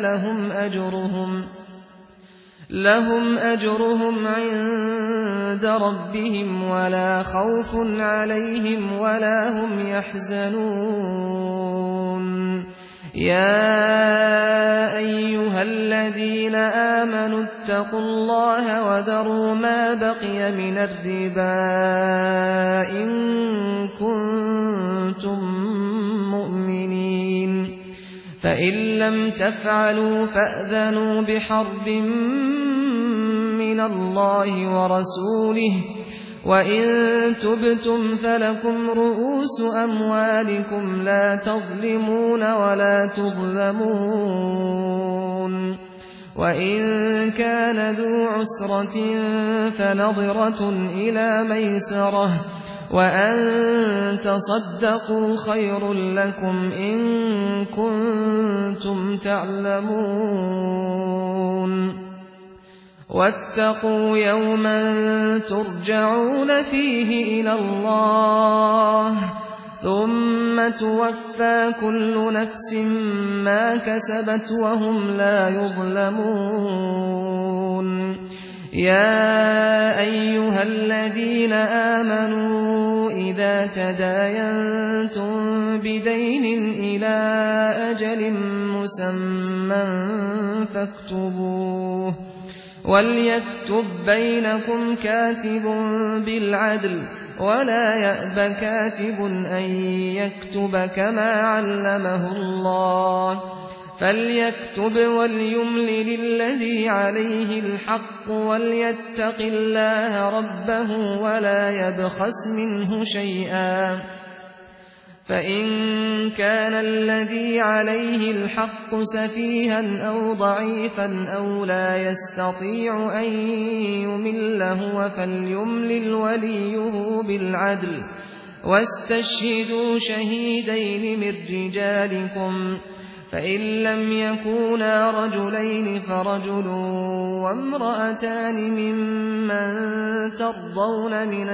لهم أجرهم عند ربهم ولا خوف عليهم ولا هم يحزنون يا أيها الذين آمنوا اتقوا الله وذروا ما بقي من الربا إن كنتم مؤمنين فإن لم تفعلوا فأذنوا بحرب من الله ورسوله وإن تبتم فلكم رؤوس أموالكم لا تظلمون ولا تظلمون وإن كان ذو عسرة فنظرة إلى ميسرة وأن تصدقوا خير لكم إن كنتم تعلمون واتقوا يوما ترجعون فيه إلى الله ثم توفى كل نفس ما كسبت وهم لا يظلمون يا أيها الذين آمنوا إذا تداينتم بدين إلى أجل مسمى فاكتبوه وليكتب بينكم كاتب بالعدل ولا يأب كاتب أن يكتب كما علمه الله فليكتب وليملل الذي عليه الحق وليتق الله ربه ولا يبخس منه شيئا فإن كان الذي عليه الحق سفيها أو ضعيفا أو لا يستطيع أن يمل هو فليملل وليه بالعدل واستشهدوا شهيدين من رجالكم فإن لم يكونا رجلين فرجل وامرأتان ممن ترضون من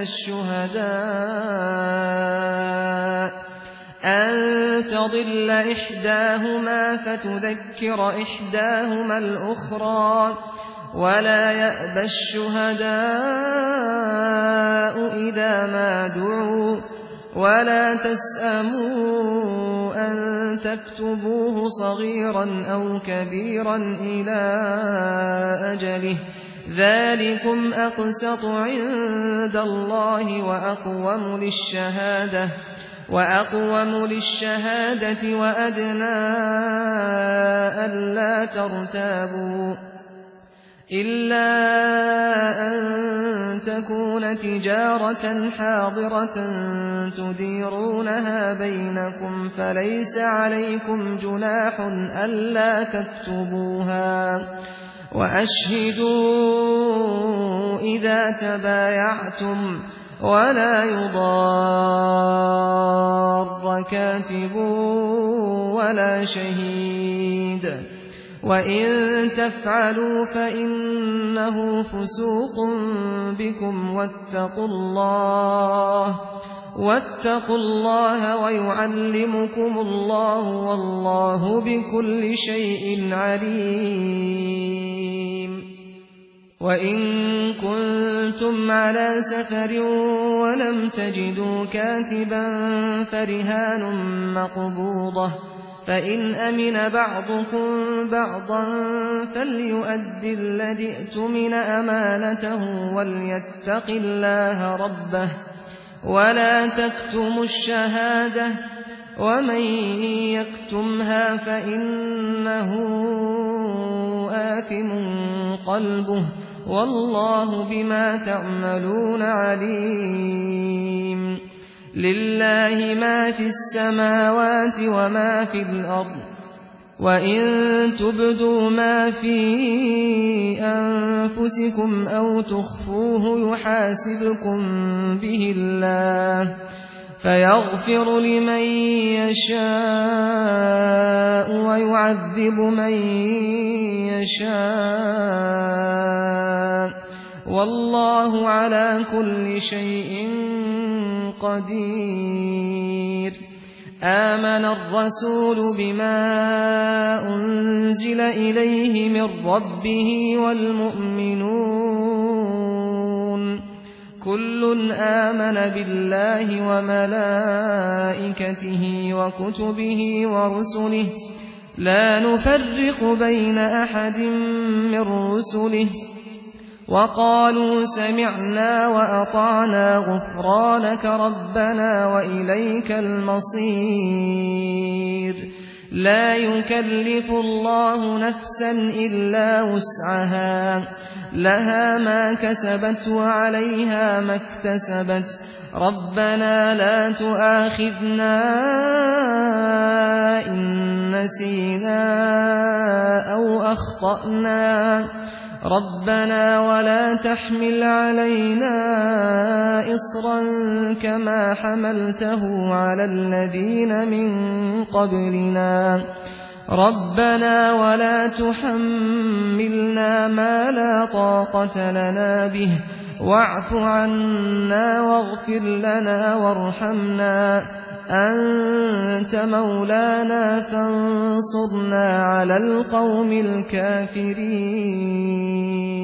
الشهداء أن تضل إحداهما فتذكر إحداهما الأخرى ولا يأبى الشهداء إذا ما دعوا ولا تسأموا أن تكتبوه صغيرا أو كبيرا إلى أجله ذلكم أقسط عند الله وأقوم للشهادة وأدنى ألا ترتابوا إلا أن تكون تجارة حاضرة تديرونها بينكم فليس عليكم جناح ألا تكتبوها وأشهدوا إذا تبايعتم ولا يضار كاتب ولا شهيد وإن تفعلوا فإنه فسوق بكم واتقوا الله ويعلمكم الله والله بكل شيء عليم وإن كنتم على سفر ولم تجدوا كاتبا فرهان مقبوضة فإن أمن بعضكم بعضا فليؤدي الذي ائتمن أمانته وليتق الله ربه ولا تكتموا الشهادة ومن يكتمها فإنه آثم قلبه والله بما تعملون عليم لله ما في السماوات وما في الأرض وإن تبدوا ما في أنفسكم أو تخفوه يحاسبكم به الله فيغفر لمن يشاء ويعذب من يشاء والله على كل شيء قدير آمن الرسول بما أنزل إليه من ربه والمؤمنون كل آمن بالله وملائكته وكتبه ورسله لا نفرق بين أحد من رسله وقالوا سمعنا وأطعنا غفرانك ربنا وإليك المصير لا يكلف الله نفسا إلا وسعها لها ما كسبت وعليها ما اكتسبت ربنا لا تؤاخذنا إن نسينا أو أخطأنا ربنا ولا تحمل علينا إصرا كما حملته على الذين من قبلنا ربنا ولا تحملنا ما لا طاقة لنا به واعف عنا واغفر لنا وارحمنا أنت مولانا فانصرنا على القوم الكافرين